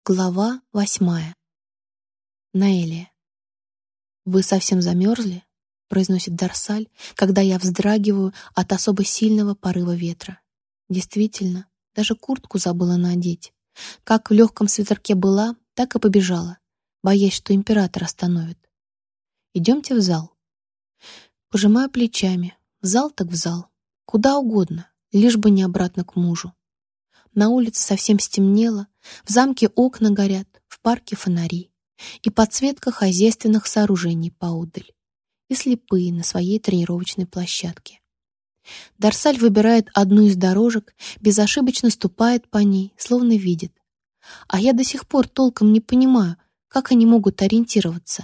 Глава 8. Наэлия. «Вы совсем замерзли?» — произносит Дарсаль, когда я вздрагиваю от особо сильного порыва ветра. Действительно, даже куртку забыла надеть. Как в легком свитерке была, так и побежала, боясь, что император остановит. «Идемте в зал». Пожимаю плечами. В зал так в зал. Куда угодно, лишь бы не обратно к мужу. На улице совсем стемнело, в замке окна горят, в парке фонари и подсветка хозяйственных сооружений поодаль, и слепые на своей тренировочной площадке. Дарсаль выбирает одну из дорожек, безошибочно ступает по ней, словно видит. А я до сих пор толком не понимаю, как они могут ориентироваться.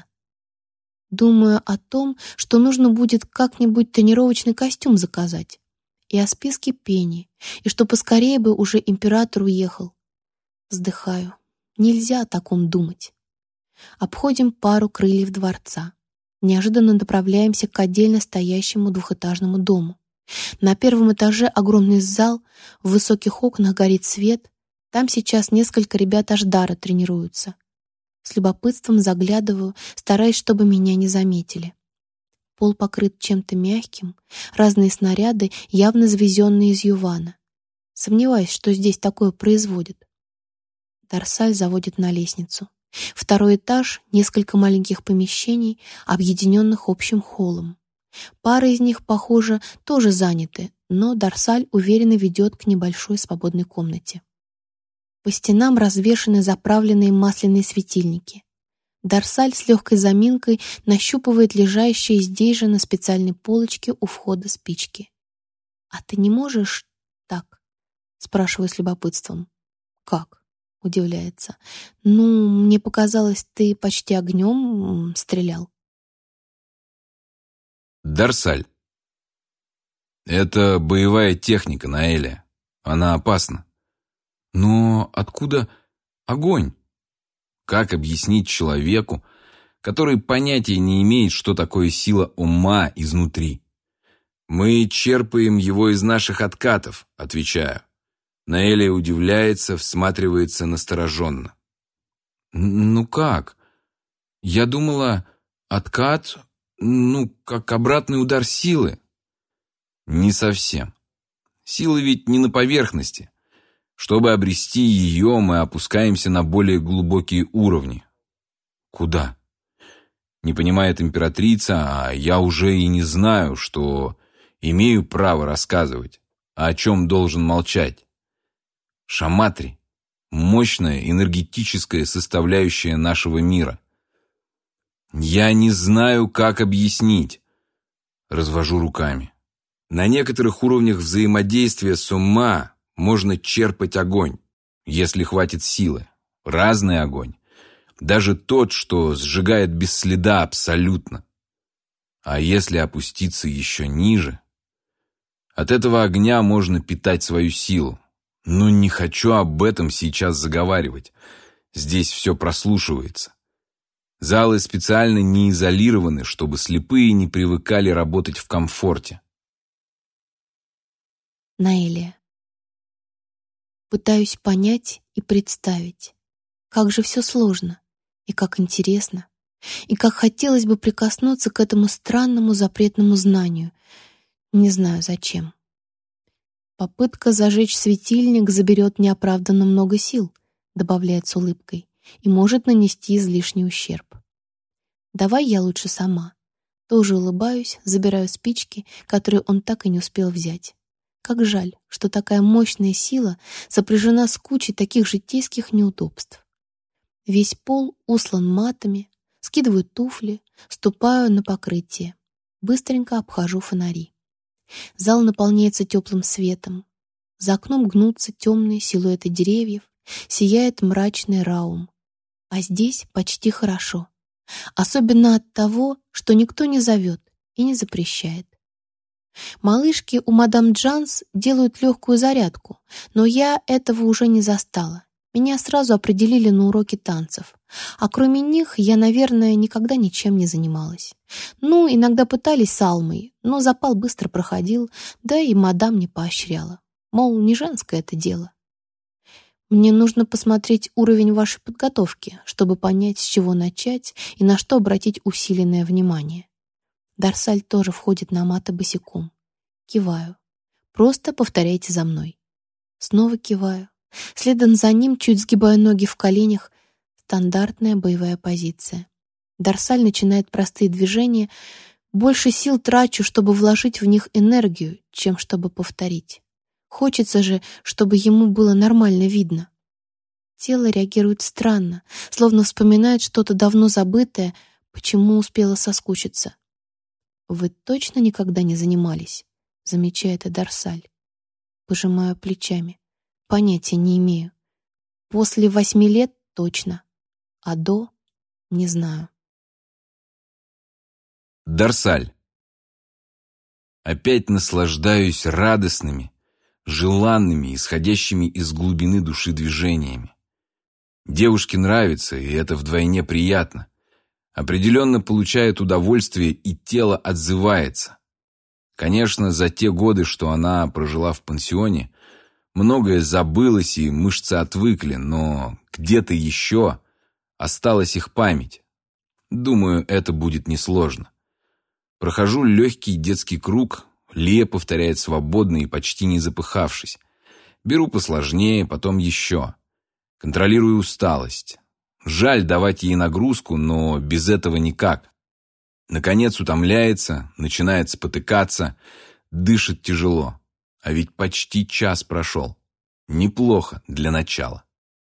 Думаю о том, что нужно будет как-нибудь тренировочный костюм заказать, и о списке пени, и что поскорее бы уже император уехал. Вздыхаю. Нельзя о таком думать. Обходим пару крыльев дворца. Неожиданно направляемся к отдельно стоящему двухэтажному дому. На первом этаже огромный зал, в высоких окнах горит свет. Там сейчас несколько ребят Ашдара тренируются. С любопытством заглядываю, стараясь, чтобы меня не заметили. Пол покрыт чем-то мягким, разные снаряды, явно завезенные из Ювана. Сомневаюсь, что здесь такое производят. Дарсаль заводит на лестницу. Второй этаж, несколько маленьких помещений, объединенных общим холлом. Пара из них, похоже, тоже заняты, но Дарсаль уверенно ведет к небольшой свободной комнате. По стенам развешаны заправленные масляные светильники. Дарсаль с легкой заминкой нащупывает лежащие здесь же на специальной полочке у входа спички. «А ты не можешь так?» — спрашиваю с любопытством. «Как?» — удивляется. «Ну, мне показалось, ты почти огнем стрелял». Дарсаль. Это боевая техника, Наэлия. Она опасна. Но откуда огонь? Как объяснить человеку, который понятия не имеет, что такое сила ума изнутри? Мы черпаем его из наших откатов, отвечаю. Наэлия удивляется, всматривается настороженно. Ну как? Я думала, откат, как обратный удар силы. Не совсем. Сила ведь не на поверхности. Чтобы обрести ее, мы опускаемся на более глубокие уровни. Куда? Не понимает императрица, а я уже и не знаю, что имею право рассказывать, а о чем должен молчать. Шаматри – мощная энергетическая составляющая нашего мира. Я не знаю, как объяснить. Развожу руками. На некоторых уровнях взаимодействия с ума можно черпать огонь, если хватит силы. Разный огонь. Даже тот, что сжигает без следа абсолютно. А если опуститься еще ниже? От этого огня можно питать свою силу. Но не хочу об этом сейчас заговаривать. Здесь все прослушивается. Залы специально не изолированы, чтобы слепые не привыкали работать в комфорте. Наэлия. Пытаюсь понять и представить, как же все сложно, и как интересно, и как хотелось бы прикоснуться к этому странному запретному знанию. Не знаю зачем. Попытка зажечь светильник заберет неоправданно много сил, добавляет с улыбкой, и может нанести излишний ущерб. Давай я лучше сама. Тоже улыбаюсь, забираю спички, которые он так и не успел взять. Как жаль, что такая мощная сила сопряжена с кучей таких житейских неудобств. Весь пол услан матами, скидываю туфли, ступаю на покрытие. Быстренько обхожу фонари. Зал наполняется теплым светом. За окном гнутся темные силуэты деревьев, сияет мрачный раум. А здесь почти хорошо. Особенно от того, что никто не зовет и не запрещает. Малышки у мадам Джанс делают легкую зарядку, но я этого уже не застала. Меня сразу определили на уроки танцев. А кроме них я, наверное, никогда ничем не занималась. Иногда пытались с Алмой, но запал быстро проходил, да и мадам не поощряла. Мол, не женское это дело. Мне нужно посмотреть уровень вашей подготовки, чтобы понять, с чего начать и на что обратить усиленное внимание. Дарсаль тоже входит на маты босиком. Киваю. Просто повторяйте за мной. Снова киваю. Следом за ним чуть сгибаю ноги в коленях. Стандартная боевая позиция. Дарсаль начинает простые движения. Больше сил трачу, чтобы вложить в них энергию, чем чтобы повторить. Хочется же, чтобы ему было нормально видно. Тело реагирует странно, словно вспоминает что-то давно забытое, почему успела соскучиться. «Вы точно никогда не занимались?» — замечает Дарсаль. Пожимаю плечами. Понятия не имею. После 8 лет точно, а до — не знаю. Дарсаль. Опять наслаждаюсь радостными, желанными, исходящими из глубины души движениями. Девушке нравится, и это вдвойне приятно. Определенно получает удовольствие, и тело отзывается. Конечно, за те годы, что она прожила в пансионе, многое забылось, и мышцы отвыкли, но где-то еще осталась их память. Думаю, это будет несложно. Прохожу легкий детский круг, Лия повторяет свободно и почти не запыхавшись. Беру посложнее, потом еще. Контролирую усталость. Жаль давать ей нагрузку, но без этого никак. Наконец утомляется, начинает спотыкаться, дышит тяжело. А ведь почти час прошел. Неплохо для начала.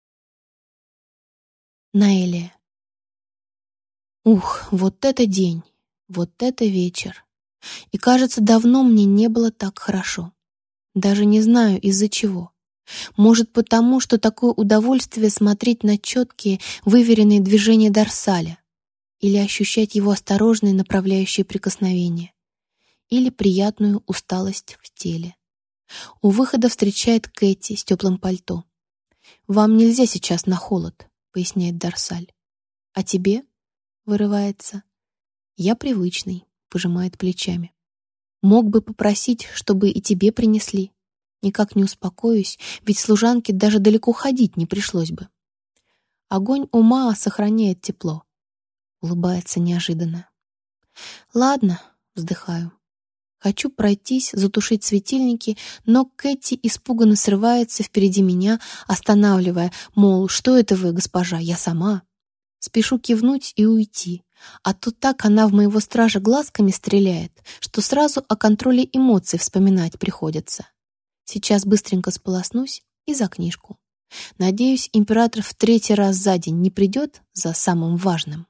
Наэлия. Ух, вот это день, вот это вечер. И, кажется, давно мне не было так хорошо. Даже не знаю, из-за чего. Может, потому, что такое удовольствие смотреть на четкие, выверенные движения Дарсаля, или ощущать его осторожные направляющие прикосновения, или приятную усталость в теле. У выхода встречает Кэти с теплым пальто. «Вам нельзя сейчас на холод», — поясняет Дарсаль. «А тебе?» — вырывается. «Я привычный», — пожимает плечами. «Мог бы попросить, чтобы и тебе принесли». Никак не успокоюсь, ведь служанке даже далеко ходить не пришлось бы. Огонь ума сохраняет тепло. Улыбается неожиданно. Ладно, вздыхаю. Хочу пройтись, затушить светильники, но Кэти испуганно срывается впереди меня, останавливая, мол, что это вы, госпожа, я сама. Спешу кивнуть и уйти, а тут так она в моего стража глазками стреляет, что сразу о контроле эмоций вспоминать приходится. Сейчас быстренько сполоснусь и за книжку. Надеюсь, император в 3-й раз за день не придет за самым важным.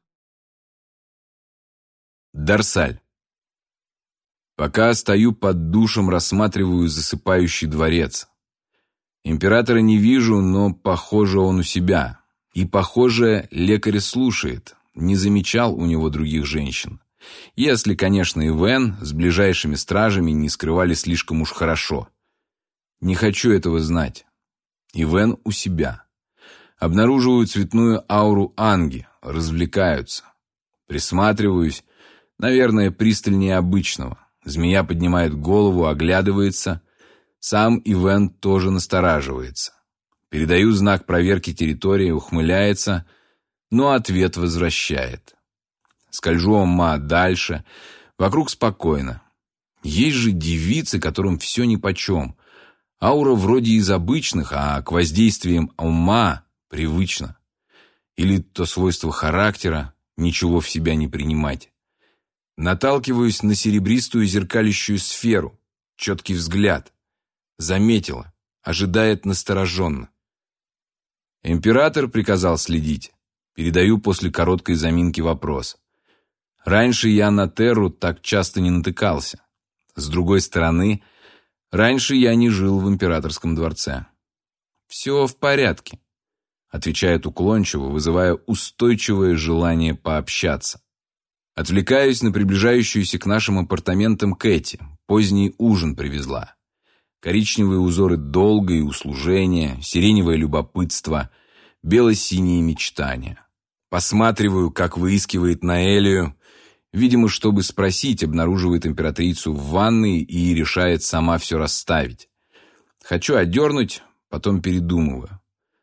Дарсаль. Пока стою под душем, рассматриваю засыпающий дворец. Императора не вижу, но, похоже, он у себя. И, похоже, лекарь слушает, не замечал у него других женщин. Если, конечно, Ивен с ближайшими стражами не скрывали слишком уж хорошо. Не хочу этого знать. Ивен у себя. Обнаруживаю цветную ауру Анги, развлекаются. Присматриваюсь, наверное, пристальнее обычного. Змея поднимает голову, оглядывается. Сам Ивен тоже настораживается. Передаю знак проверки территории, ухмыляется, но ответ возвращает. Скольжу ума дальше. Вокруг спокойно. Есть же девицы, которым все нипочем. Аура вроде из обычных, а к воздействиям ума привычно. Или то свойство характера ничего в себя не принимать. Наталкиваюсь на серебристую зеркалящую сферу. Четкий взгляд. Заметила. Ожидает настороженно. Император приказал следить. Передаю после короткой заминки вопрос. Раньше я на Терру так часто не натыкался. С другой стороны, раньше я не жил в императорском дворце. «Все в порядке», — отвечает уклончиво, вызывая устойчивое желание пообщаться. Отвлекаюсь на приближающуюся к нашим апартаментам Кэти. Поздний ужин привезла. Коричневые узоры долга и услужения, сиреневое любопытство, бело-синие мечтания. Посматриваю, как выискивает Наэлию. Видимо, чтобы спросить, обнаруживает императрицу в ванной и решает сама все расставить. Хочу одернуть, потом передумываю.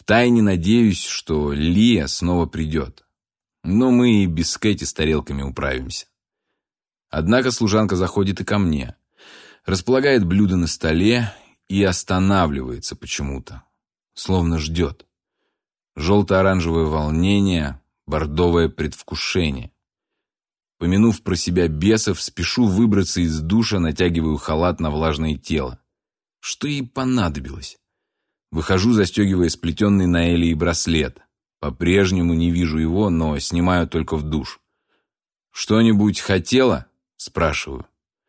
Втайне надеюсь, что Лия снова придет. Но мы и без Кэти с тарелками управимся. Однако служанка заходит и ко мне, располагает блюдо на столе и останавливается почему-то, словно ждет. Желто-оранжевое волнение, бордовое предвкушение. Помянув про себя бесов, спешу выбраться из душа, натягиваю халат на влажное тело. Что ей понадобилось? Выхожу, застегивая сплетенный на Элии браслет. По-прежнему не вижу его, но снимаю только в душ. «Что-нибудь хотела?» – спрашиваю.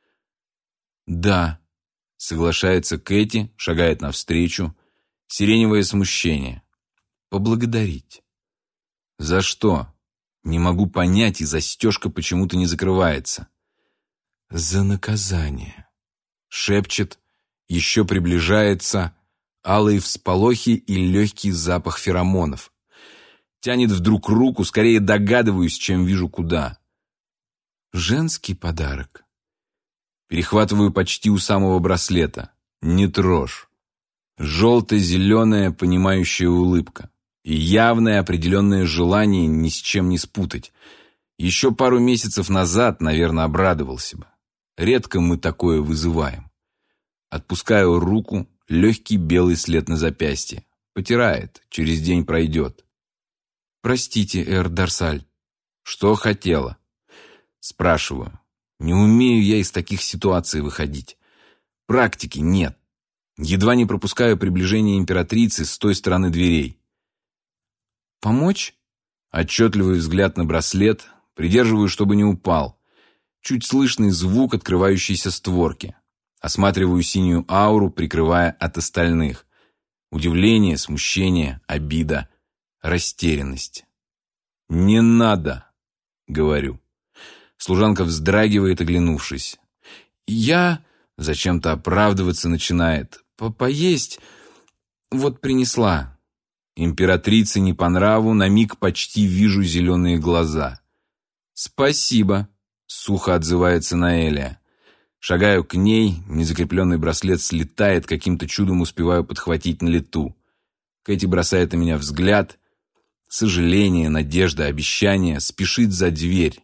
«Да», – соглашается Кэти, шагает навстречу. Сиреневое смущение. «Поблагодарить». «За что?» Не могу понять, и застежка почему-то не закрывается. «За наказание», — шепчет, еще приближается, алые всполохи и легкий запах феромонов. Тянет вдруг руку, скорее догадываюсь, чем вижу куда. «Женский подарок». Перехватываю почти у самого браслета. «Не трожь». Желто-зеленая понимающая улыбка. И явное определенное желание ни с чем не спутать. Еще пару месяцев назад, наверное, обрадовался бы. Редко мы такое вызываем. Отпускаю руку, легкий белый след на запястье. Потирает, через день пройдет. «Простите, эр Дарсаль». «Что хотела?» Спрашиваю. Не умею я из таких ситуаций выходить. Практики нет. Едва не пропускаю приближение императрицы с той стороны дверей. «Помочь?» Отчетливый взгляд на браслет, придерживаю, чтобы не упал. Чуть слышный звук открывающейся створки. Осматриваю синюю ауру, прикрывая от остальных. Удивление, смущение, обида, растерянность. «Не надо», — говорю. Служанка вздрагивает, оглянувшись. «Я...» — зачем-то оправдываться начинает. «Поесть... вот принесла». Императрице не по нраву, на миг почти вижу зеленые глаза. «Спасибо», — сухо отзывается Наэлия. Шагаю к ней, незакрепленный браслет слетает, каким-то чудом успеваю подхватить на лету. Кэти бросает на меня взгляд. Сожаление, надежда, обещание, спешит за дверь.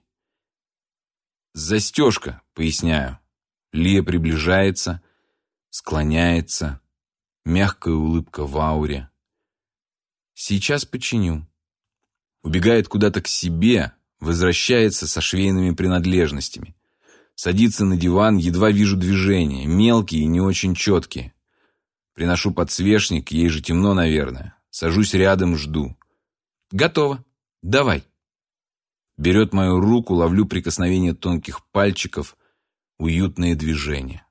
«Застежка», — поясняю. Лия приближается, склоняется, мягкая улыбка в ауре. «Сейчас починю». Убегает куда-то к себе, возвращается со швейными принадлежностями. Садится на диван, едва вижу движения, мелкие и не очень четкие. Приношу подсвечник, ей же темно, наверное. Сажусь рядом, жду. «Готово. Давай». Берет мою руку, ловлю прикосновение тонких пальчиков, уютные движения.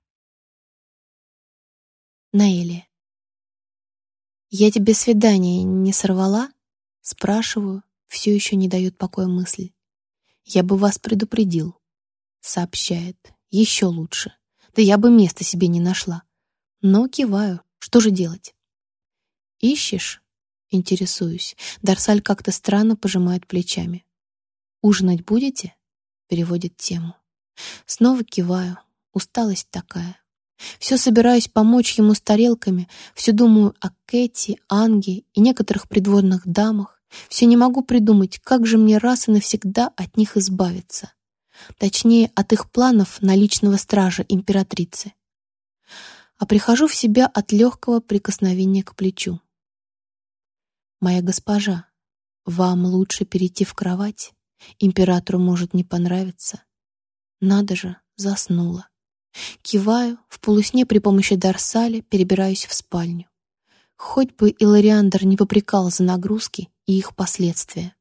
Наэлия. «Я тебе свидание не сорвала?» Спрашиваю, все еще не дает покоя мысль. «Я бы вас предупредил», — сообщает. «Еще лучше. Да я бы места себе не нашла». Но киваю. Что же делать? «Ищешь?» — интересуюсь. Дарсаль как-то странно пожимает плечами. «Ужинать будете?» — переводит тему. Снова киваю. Усталость такая. Все собираюсь помочь ему с тарелками, все думаю о Кэти, Анге и некоторых придворных дамах. Все не могу придумать, как же мне раз и навсегда от них избавиться. Точнее, от их планов на личного стража императрицы. А прихожу в себя от легкого прикосновения к плечу. «Моя госпожа, вам лучше перейти в кровать. Императору может не понравиться». Надо же, заснула. Киваю, в полусне при помощи Дарсаля перебираюсь в спальню. Хоть бы Илариандр не попрекал за нагрузки и их последствия.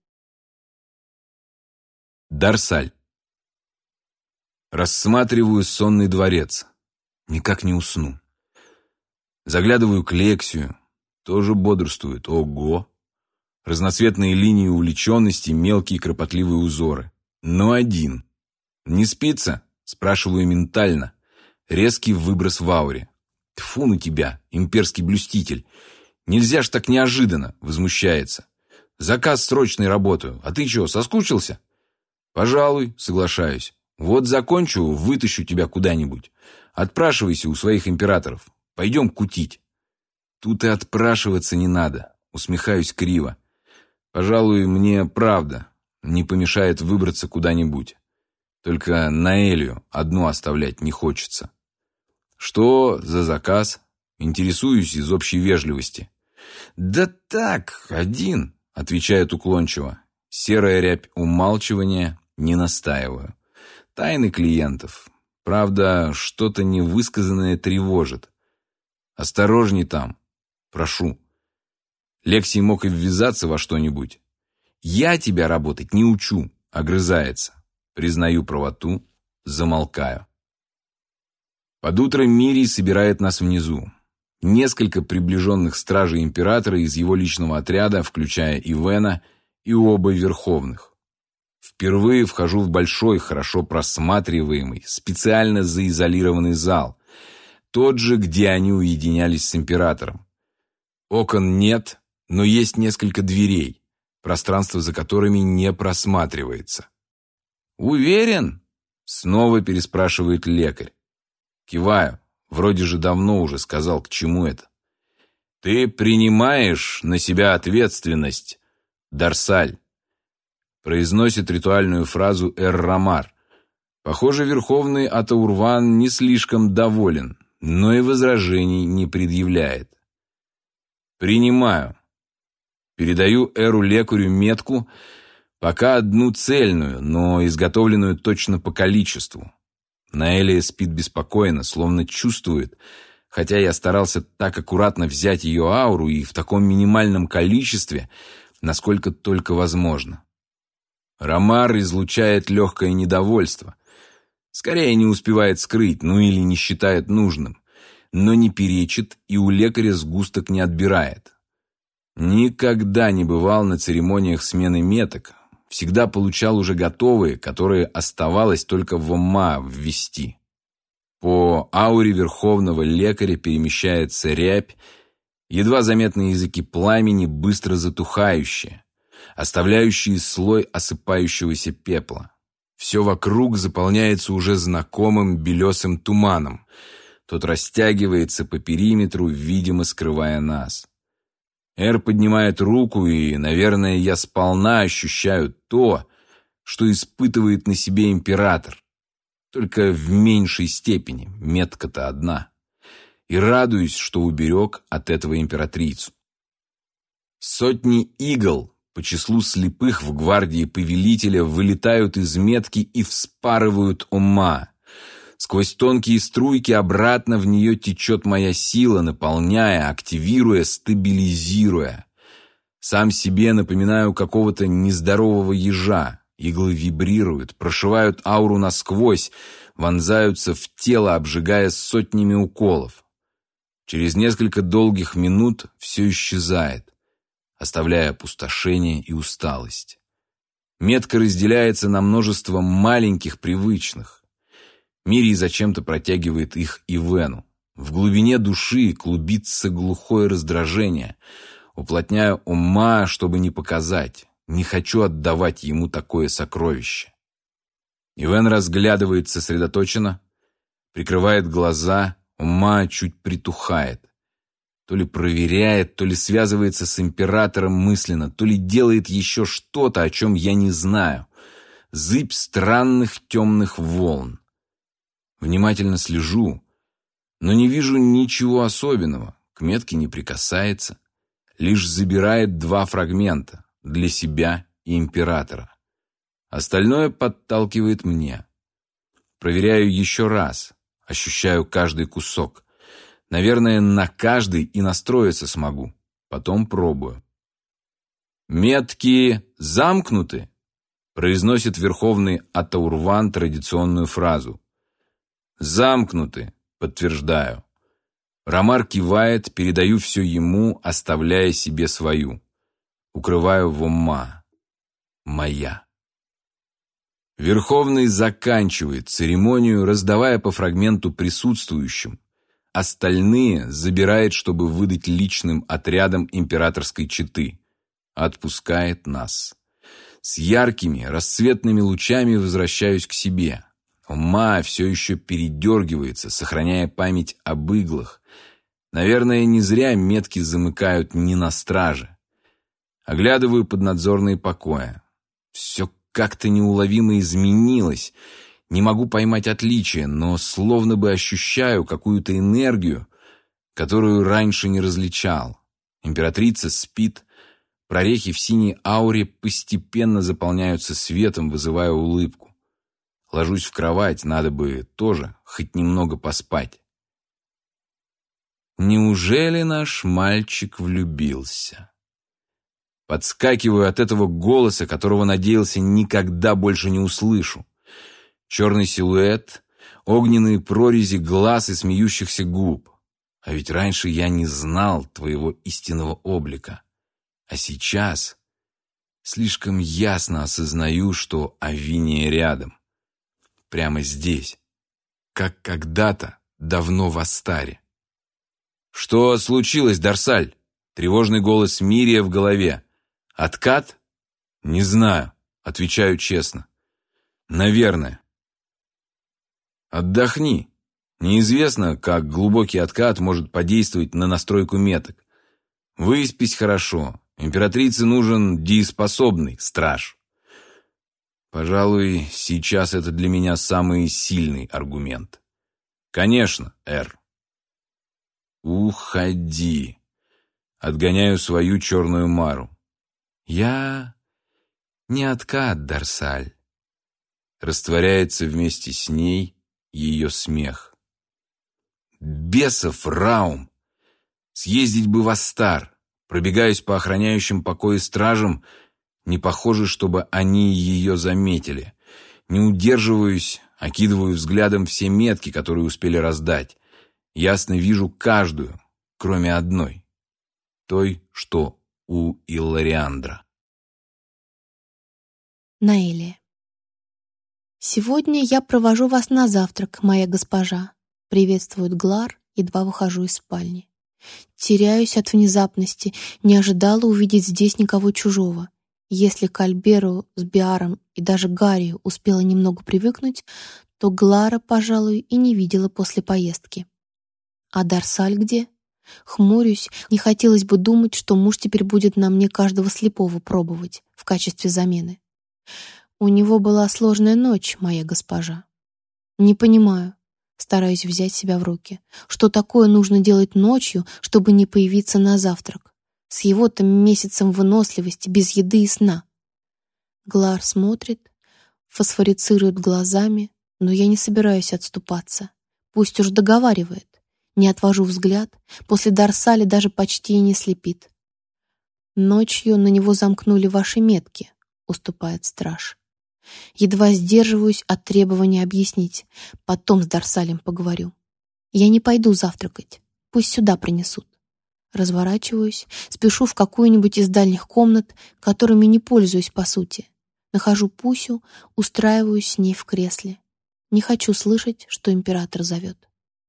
Дарсаль. Рассматриваю сонный дворец. Никак не усну. Заглядываю к Лексию. Тоже бодрствует. Ого! Разноцветные линии увлеченности, мелкие кропотливые узоры. Но один. «Не спится?» — спрашиваю ментально. Резкий выброс в ауре. «Тьфу на тебя, имперский блюститель! Нельзя ж так неожиданно!» — возмущается. «Заказ срочный, работаю. А ты чё, соскучился?» «Пожалуй», — соглашаюсь. «Вот закончу, вытащу тебя куда-нибудь. Отпрашивайся у своих императоров. Пойдем кутить». Тут и отпрашиваться не надо. Усмехаюсь криво. Пожалуй, мне правда не помешает выбраться куда-нибудь. Только Наэлью одну оставлять не хочется. Что за заказ? Интересуюсь из общей вежливости. «Да так, один», — отвечает уклончиво. Серая рябь умалчивания, не настаиваю. Тайны клиентов. Правда, что-то невысказанное тревожит. Осторожней там. Прошу. Лексий мог и ввязаться во что-нибудь. «Я тебя работать не учу», — огрызается. Признаю правоту, замолкаю. Под утро Мирий собирает нас внизу. Несколько приближенных стражей императора из его личного отряда, включая Ивена и оба верховных. Впервые вхожу в большой, хорошо просматриваемый, специально заизолированный зал. Тот же, где они уединялись с императором. Окон нет, но есть несколько дверей, пространство за которыми не просматривается. «Уверен?» — снова переспрашивает лекарь. Киваю, вроде же давно уже сказал, к чему это. «Ты принимаешь на себя ответственность, Дарсаль», — произносит ритуальную фразу Эр-Рамар. Похоже, верховный Атаурван не слишком доволен, но и возражений не предъявляет. «Принимаю». Передаю Эру-лекарю метку, пока одну цельную, но изготовленную точно по количеству. Наэлия спит беспокойно, словно чувствует, хотя я старался так аккуратно взять ее ауру и в таком минимальном количестве, насколько только возможно. Рамар излучает легкое недовольство. Скорее не успевает скрыть, ну или не считает нужным, но не перечит и у лекаря сгусток не отбирает. Никогда не бывал на церемониях смены меток, всегда получал уже готовые, которые оставалось только в Омма ввести. По ауре верховного лекаря перемещается рябь, едва заметные языки пламени, быстро затухающие, оставляющие слой осыпающегося пепла. Все вокруг заполняется уже знакомым белесым туманом. Тот растягивается по периметру, видимо, скрывая нас. Эр поднимает руку, и, наверное, я сполна ощущаю то, что испытывает на себе император. Только в меньшей степени, метка-то одна. И радуюсь, что уберег от этого императрицу. Сотни игл по числу слепых в гвардии повелителя вылетают из метки и вспарывают Омма. Сквозь тонкие струйки обратно в нее течет моя сила, наполняя, активируя, стабилизируя. Сам себе напоминаю какого-то нездорового ежа. Иглы вибрируют, прошивают ауру насквозь, вонзаются в тело, обжигая сотнями уколов. Через несколько долгих минут все исчезает, оставляя опустошение и усталость. Метка разделяется на множество маленьких привычных. Мирий зачем-то протягивает их Ивену. В глубине души клубится глухое раздражение. Уплотняю Омма, чтобы не показать. Не хочу отдавать ему такое сокровище. Ивен разглядывает сосредоточенно, прикрывает глаза, Омма чуть притухает. То ли проверяет, то ли связывается с императором мысленно, то ли делает еще что-то, о чем я не знаю. Зыбь странных темных волн. Внимательно слежу, но не вижу ничего особенного. К метке не прикасается, лишь забирает 2 фрагмента для себя и императора. Остальное подталкивает мне. Проверяю еще раз, ощущаю каждый кусок. Наверное, на каждый и настроиться смогу. Потом пробую. «Метки замкнуты», — произносит верховный Атаурван традиционную фразу. «Замкнуты», — подтверждаю. Рамар кивает, передаю все ему, оставляя себе свою. Укрываю в Омма. Моя. Верховный заканчивает церемонию, раздавая по фрагменту присутствующим. Остальные забирает, чтобы выдать личным отрядам императорской четы. Отпускает нас. С яркими, расцветными лучами возвращаюсь к себе. Омма все еще передергивается, сохраняя память об иглах. Наверное, не зря метки замыкают не на страже. Оглядываю поднадзорные покои. Все как-то неуловимо изменилось. Не могу поймать отличия, но словно бы ощущаю какую-то энергию, которую раньше не различал. Императрица спит. Прорехи в синей ауре постепенно заполняются светом, вызывая улыбку. Ложусь в кровать, надо бы тоже хоть немного поспать. Неужели наш мальчик влюбился? Подскакиваю от этого голоса, которого надеялся никогда больше не услышу. Черный силуэт, огненные прорези глаз и смеющихся губ. А ведь раньше я не знал твоего истинного облика. А сейчас слишком ясно осознаю, что Авиния рядом. Прямо здесь, как когда-то давно в Астаре. «Что случилось, Дарсаль?» Тревожный голос Мирия в голове. «Откат?» «Не знаю», — отвечаю честно. «Наверное». «Отдохни. Неизвестно, как глубокий откат может подействовать на настройку меток. Выспись хорошо. Императрице нужен дееспособный страж». Пожалуй, сейчас это для меня самый сильный аргумент. «Конечно, Эр». «Уходи». Отгоняю свою черную мару. «Я не откат, Дарсаль». Растворяется вместе с ней ее смех. «Бесов Раум! Съездить бы в Астар». Пробегаюсь по охраняющим покои стражам. Не похоже, чтобы они ее заметили. Не удерживаюсь, окидываю взглядом все метки, которые успели раздать. Ясно вижу каждую, кроме одной. Той, что у Иллариандра. Наэлия. «Сегодня я провожу вас на завтрак, моя госпожа», — приветствует Глар, едва выхожу из спальни. Теряюсь от внезапности, не ожидала увидеть здесь никого чужого. Если к Альберу с Биаром и даже Гаррию успела немного привыкнуть, то Глара, пожалуй, и не видела после поездки. А Дарсаль где? Хмурюсь, не хотелось бы думать, что муж теперь будет на мне каждого слепого пробовать в качестве замены. У него была сложная ночь, моя госпожа. Не понимаю, стараюсь взять себя в руки. Что такое нужно делать ночью, чтобы не появиться на завтрак? С его-то месяцем выносливости, без еды и сна. Глар смотрит, фосфорицирует глазами, но я не собираюсь отступаться. Пусть уж договаривает. Не отвожу взгляд, после Дарсаля даже почти и не слепит. «Ночью на него замкнули ваши метки», — уступает страж. Едва сдерживаюсь от требования объяснить. Потом с Дарсалем поговорю. Я не пойду завтракать. Пусть сюда принесут. Разворачиваюсь, спешу в какую-нибудь из дальних комнат, которыми не пользуюсь по сути. Нахожу Пусю, устраиваюсь с ней в кресле. Не хочу слышать, что император зовет.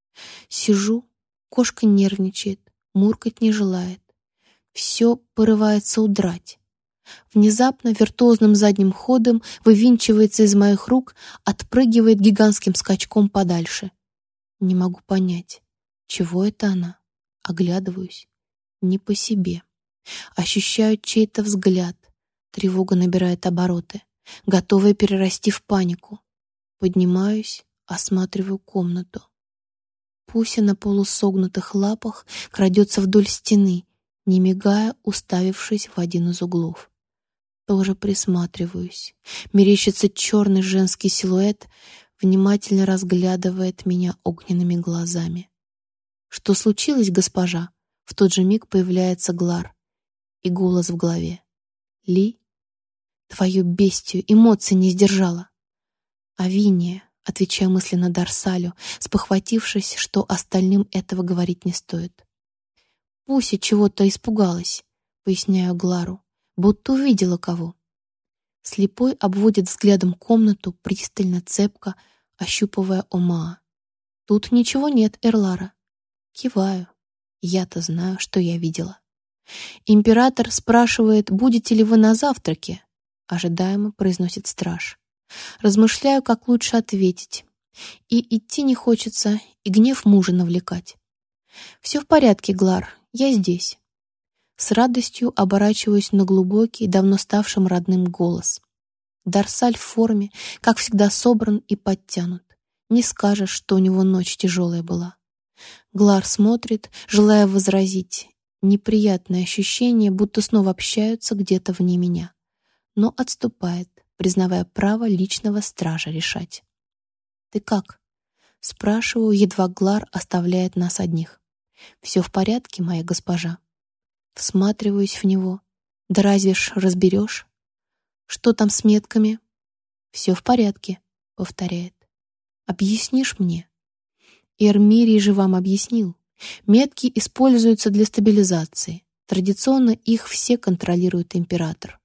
Сижу, кошка нервничает, муркать не желает. Все порывается удрать. Внезапно виртуозным задним ходом вывинчивается из моих рук, отпрыгивает гигантским скачком подальше. Не могу понять, чего это она. Оглядываюсь. Не по себе. Ощущаю чей-то взгляд. Тревога набирает обороты, готовая перерасти в панику. Поднимаюсь, осматриваю комнату. Пуся на полусогнутых лапах крадется вдоль стены, не мигая, уставившись в один из углов. Тоже присматриваюсь. Мерещится черный женский силуэт, внимательно разглядывает меня огненными глазами. «Что случилось, госпожа?» В тот же миг появляется Глар. И голос в голове. «Ли? Твою бестию эмоций не сдержала». «Авиния», — отвечаю мысленно Дарсалю, спохватившись, что остальным этого говорить не стоит. «Пуся чего-то испугалась», — поясняю Глару, будто увидела кого. Слепой обводит взглядом комнату, пристально, цепко, ощупывая Омаа. «Тут ничего нет, Эрлара». Киваю. Я-то знаю, что я видела. «Император спрашивает, будете ли вы на завтраке?» Ожидаемо произносит страж. Размышляю, как лучше ответить. И идти не хочется, и гнев мужа навлекать. «Все в порядке, Глар, я здесь». С радостью оборачиваюсь на глубокий, давно ставшим родным голос. Дарсаль в форме, как всегда собран и подтянут. Не скажешь, что у него ночь тяжелая была. Глар смотрит, желая возразить. Неприятное ощущение, будто снова общаются где-то вне меня. Но отступает, признавая право личного стража решать. «Ты как?» — спрашиваю, едва Глар оставляет нас одних. «Все в порядке, моя госпожа?» Всматриваюсь в него. «Да разве ж разберешь?» «Что там с метками?» «Все в порядке», — повторяет. «Объяснишь мне?» Эрмирий же вам объяснил. Метки используются для стабилизации. Традиционно их все контролирует император.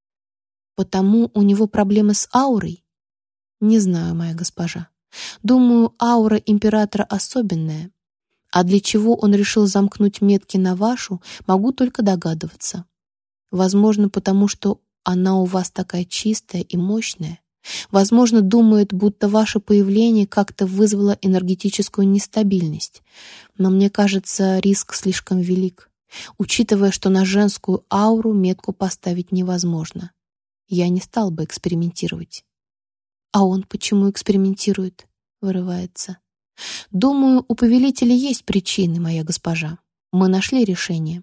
Потому у него проблемы с аурой? Не знаю, моя госпожа. Думаю, аура императора особенная. А для чего он решил замкнуть метки на вашу, могу только догадываться. Возможно, потому что она у вас такая чистая и мощная. Возможно, думает, будто ваше появление как-то вызвало энергетическую нестабильность. Но мне кажется, риск слишком велик, учитывая, что на женскую ауру метку поставить невозможно. Я не стал бы экспериментировать. «А он почему экспериментирует?» — вырывается. «Думаю, у повелителя есть причины, моя госпожа. Мы нашли решение».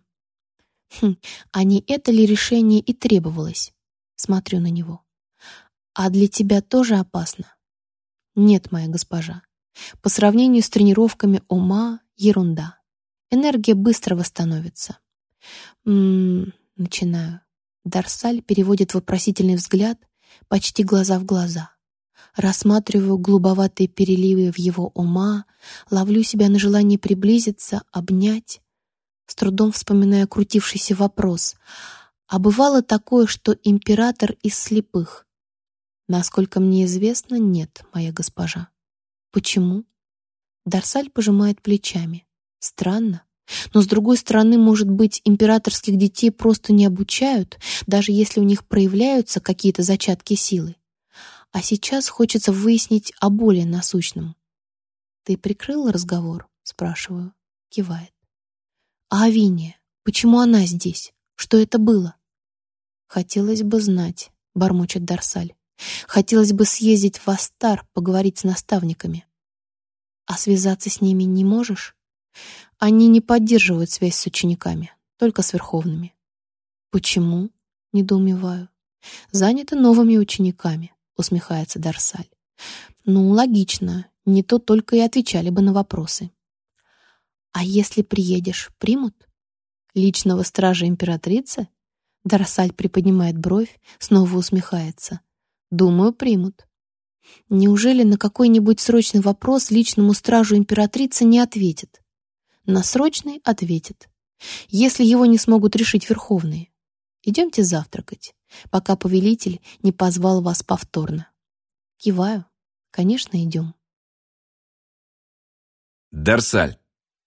А не это ли решение и требовалось? Смотрю на него. «А для тебя тоже опасно?» «Нет, моя госпожа. По сравнению с тренировками ума — ерунда. Энергия быстро восстановится». Начинаю. Дарсаль переводит вопросительный взгляд, почти глаза в глаза. Рассматриваю голубоватые переливы в его ума, ловлю себя на желании приблизиться, обнять. С трудом вспоминая крутившийся вопрос. А бывало такое, что император из слепых? Насколько мне известно, нет, моя госпожа. Почему? Дарсаль пожимает плечами. Странно. Но, с другой стороны, может быть, императорских детей просто не обучают, даже если у них проявляются какие-то зачатки силы. А сейчас хочется выяснить о более насущном. «Ты прикрыл разговор?» — спрашиваю. Кивает. «А Авиния? Почему она здесь? Что это было?» «Хотелось бы знать», — бормочет Дарсаль. «Хотелось бы съездить в Астар, поговорить с наставниками». «А связаться с ними не можешь?» «Они не поддерживают связь с учениками, только с верховными». «Почему?» — недоумеваю. «Заняты новыми учениками», — усмехается Дарсаль. «Ну, логично, не то только и отвечали бы на вопросы». «А если приедешь, примут?» «Личного стража императрицы?» Дарсаль приподнимает бровь, снова усмехается. «Думаю, примут». Неужели на какой-нибудь срочный вопрос личному стражу императрицы не ответит? На срочный ответит, если его не смогут решить верховные. Идемте завтракать, пока повелитель не позвал вас повторно. Киваю. Конечно, идем. Дарсаль.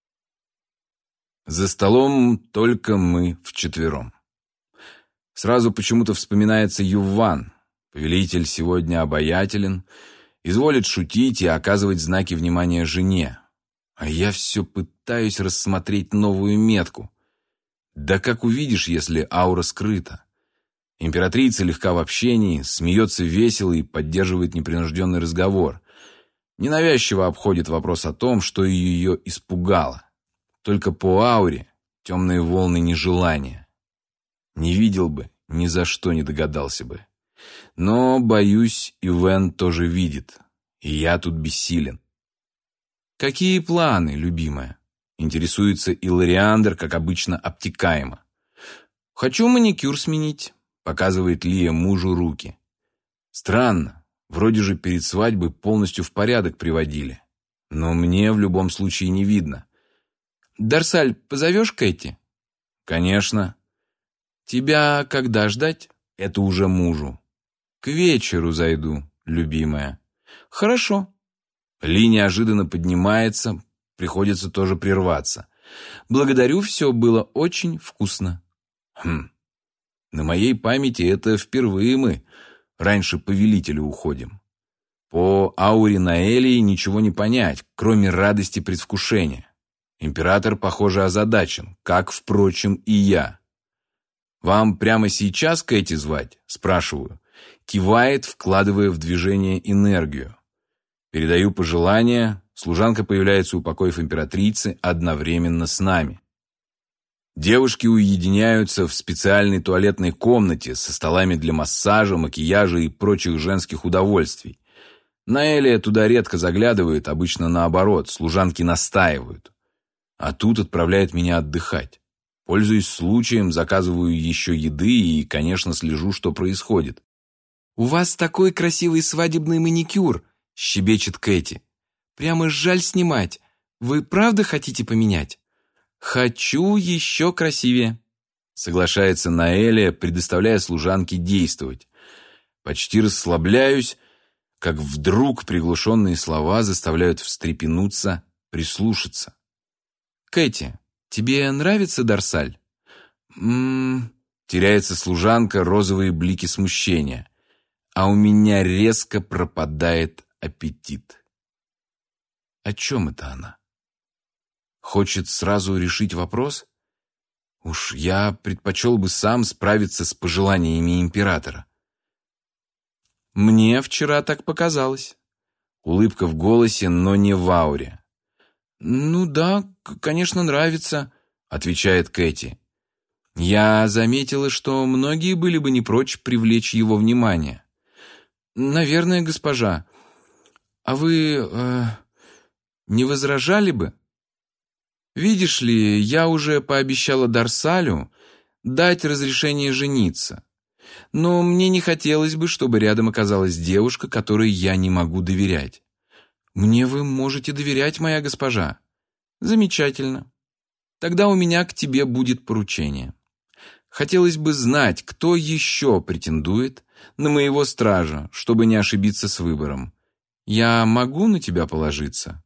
За столом только мы вчетвером. Сразу почему-то вспоминается Юван. Повелитель сегодня обаятелен, изволит шутить и оказывать знаки внимания жене. А я все пытаюсь рассмотреть новую метку. Да как увидишь, если аура скрыта? Императрица легка в общении, смеется весело и поддерживает непринужденный разговор. Ненавязчиво обходит вопрос о том, что ее испугало. Только по ауре темные волны нежелания. Не видел бы, ни за что не догадался бы. Но, боюсь, Ивен тоже видит, и я тут бессилен. «Какие планы, любимая?» — интересуется Илариандр, как обычно, обтекаемо. «Хочу маникюр сменить», — показывает Лия мужу руки. Странно, вроде же перед свадьбой полностью в порядок приводили. Но мне в любом случае не видно. «Дарсаль, позовешь Кэти?» «Конечно». «Тебя когда ждать?» «Это уже мужу». «К вечеру зайду, любимая». «Хорошо». Ли неожиданно поднимается, приходится тоже прерваться. «Благодарю, все было очень вкусно». На моей памяти это впервые мы раньше повелителя уходим. По ауре Наэлии ничего не понять, кроме радости предвкушения. Император, похоже, озадачен, как, впрочем, и я. «Вам прямо сейчас Кэти звать?» – спрашиваю. Кивает, вкладывая в движение энергию. Передаю пожелания. Служанка появляется у покоев императрицы одновременно с нами. Девушки уединяются в специальной туалетной комнате со столами для массажа, макияжа и прочих женских удовольствий. Наэля туда редко заглядывает, обычно наоборот, служанки настаивают. А тут отправляет меня отдыхать. Пользуясь случаем, заказываю еще еды и, конечно, слежу, что происходит. «У вас такой красивый свадебный маникюр!» – щебечет Кэти. «Прямо жаль снимать. Вы правда хотите поменять?» «Хочу еще красивее», — соглашается Наэля, предоставляя служанке действовать. Почти расслабляюсь, как вдруг приглушенные слова заставляют встрепенуться, прислушаться. «Кэти, тебе нравится Дарсаль?» Теряется служанка, розовые блики смущения. А у меня резко пропадает аппетит. О чем это она? Хочет сразу решить вопрос? Уж я предпочел бы сам справиться с пожеланиями императора. Мне вчера так показалось. Улыбка в голосе, но не в ауре. «Ну да, конечно, нравится», — отвечает Кэти. «Я заметила, что многие были бы не прочь привлечь его внимание». «Наверное, госпожа. А вы не возражали бы? Видишь ли, я уже пообещала Дарсалю дать разрешение жениться. Но мне не хотелось бы, чтобы рядом оказалась девушка, которой я не могу доверять. Мне вы можете доверять, моя госпожа. Замечательно. Тогда у меня к тебе будет поручение. Хотелось бы знать, кто еще претендует на моего стража, чтобы не ошибиться с выбором. Я могу на тебя положиться?»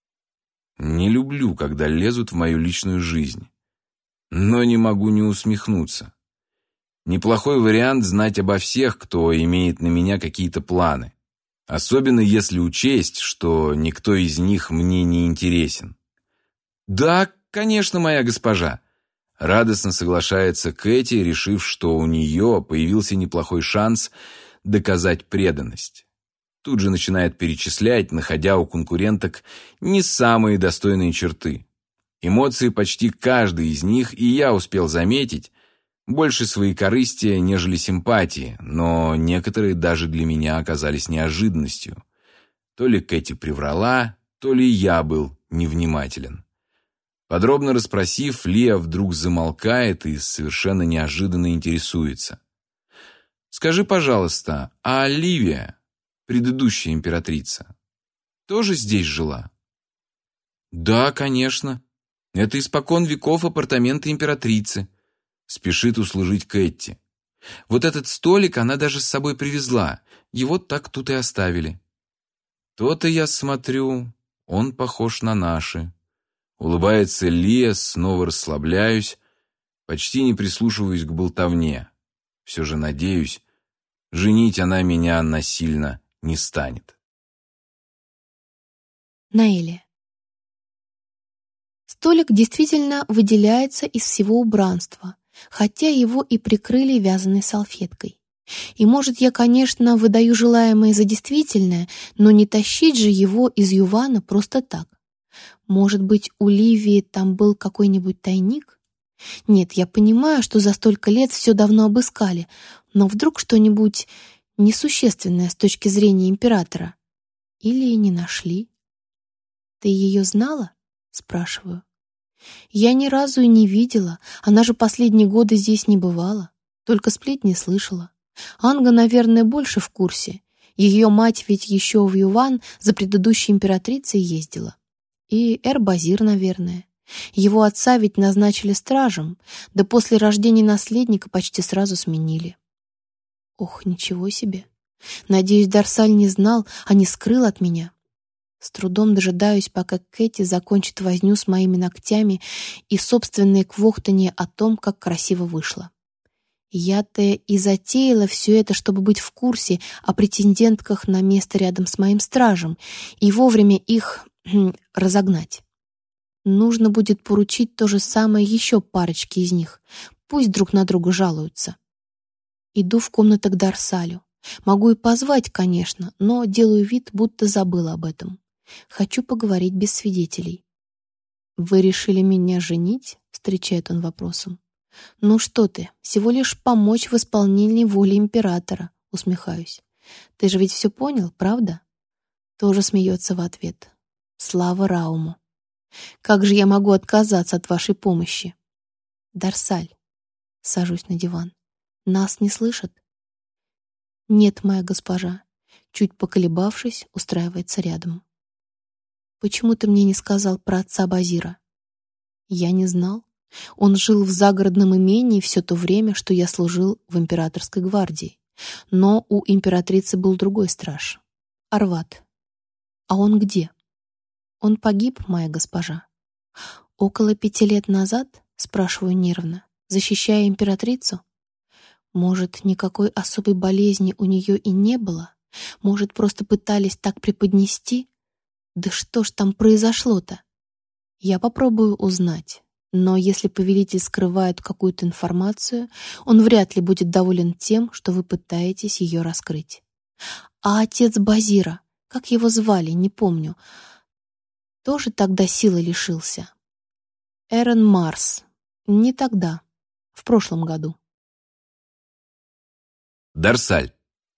Не люблю, когда лезут в мою личную жизнь. Но не могу не усмехнуться. Неплохой вариант знать обо всех, кто имеет на меня какие-то планы. Особенно если учесть, что никто из них мне не интересен. «Да, конечно, моя госпожа», — радостно соглашается Кэти, решив, что у нее появился неплохой шанс доказать преданность. Тут же начинает перечислять, находя у конкуренток не самые достойные черты. Эмоции почти каждой из них, и я успел заметить, больше своекорыстия, нежели симпатии, но некоторые даже для меня оказались неожиданностью. То ли Кэти приврала, то ли я был невнимателен. Подробно расспросив, Лия вдруг замолкает и совершенно неожиданно интересуется. «Скажи, пожалуйста, а Оливия, предыдущая императрица, тоже здесь жила?» «Да, конечно. Это испокон веков апартаменты императрицы», — спешит услужить Кэти. «Вот этот столик она даже с собой привезла. Его так тут и оставили». «То-то я смотрю, он похож на наши». Улыбается Лия, снова расслабляюсь, почти не прислушиваюсь к болтовне. Все же надеюсь, женить она меня насильно не станет. Наэля. Столик действительно выделяется из всего убранства, хотя его и прикрыли вязаной салфеткой. И, может, я, конечно, выдаю желаемое за действительное, но не тащить же его из Ювана просто так. Может быть, у Ливии там был какой-нибудь тайник? Нет, я понимаю, что за столько лет все давно обыскали, но вдруг что-нибудь несущественное с точки зрения императора. Или не нашли? «Ты ее знала?» — спрашиваю. «Я ни разу и не видела, она же последние годы здесь не бывала, только сплетни слышала. Анга, наверное, больше в курсе. Ее мать ведь еще в Юван за предыдущей императрицей ездила. И Эр-Базир, наверное. Его отца ведь назначили стражем, да после рождения наследника почти сразу сменили». Ох, ничего себе. Надеюсь, Дарсаль не знал, а не скрыл от меня. С трудом дожидаюсь, пока Кэти закончит возню с моими ногтями и собственные квохтанье о том, как красиво вышло. Я-то и затеяла все это, чтобы быть в курсе о претендентках на место рядом с моим стражем и вовремя их разогнать. Нужно будет поручить то же самое еще парочке из них. Пусть друг на друга жалуются. Иду в комнату к Дарсалю. Могу и позвать, конечно, но делаю вид, будто забыла об этом. Хочу поговорить без свидетелей. «Вы решили меня женить?» — встречает он вопросом. «Ну что ты, всего лишь помочь в исполнении воли императора», — усмехаюсь. «Ты же ведь все понял, правда?» Тоже смеется в ответ. «Слава Рауму! Как же я могу отказаться от вашей помощи?» «Дарсаль», — сажусь на диван, — «нас не слышат?» «Нет, моя госпожа», — чуть поколебавшись, устраивается рядом. «Почему ты мне не сказал про отца Базира?» «Я не знал. Он жил в загородном имении все то время, что я служил в императорской гвардии. Но у императрицы был другой страж — Арват. А он где?» «Он погиб, моя госпожа». «Около 5 лет назад?» — спрашиваю нервно, защищая императрицу. Может, никакой особой болезни у нее и не было? Может, просто пытались так преподнести? Да что ж там произошло-то? Я попробую узнать. Но если повелитель скрывает какую-то информацию, он вряд ли будет доволен тем, что вы пытаетесь ее раскрыть. А отец Базира, как его звали, не помню, тоже тогда силы лишился? Эрен Марс. Не тогда, в прошлом году. Дарсаль.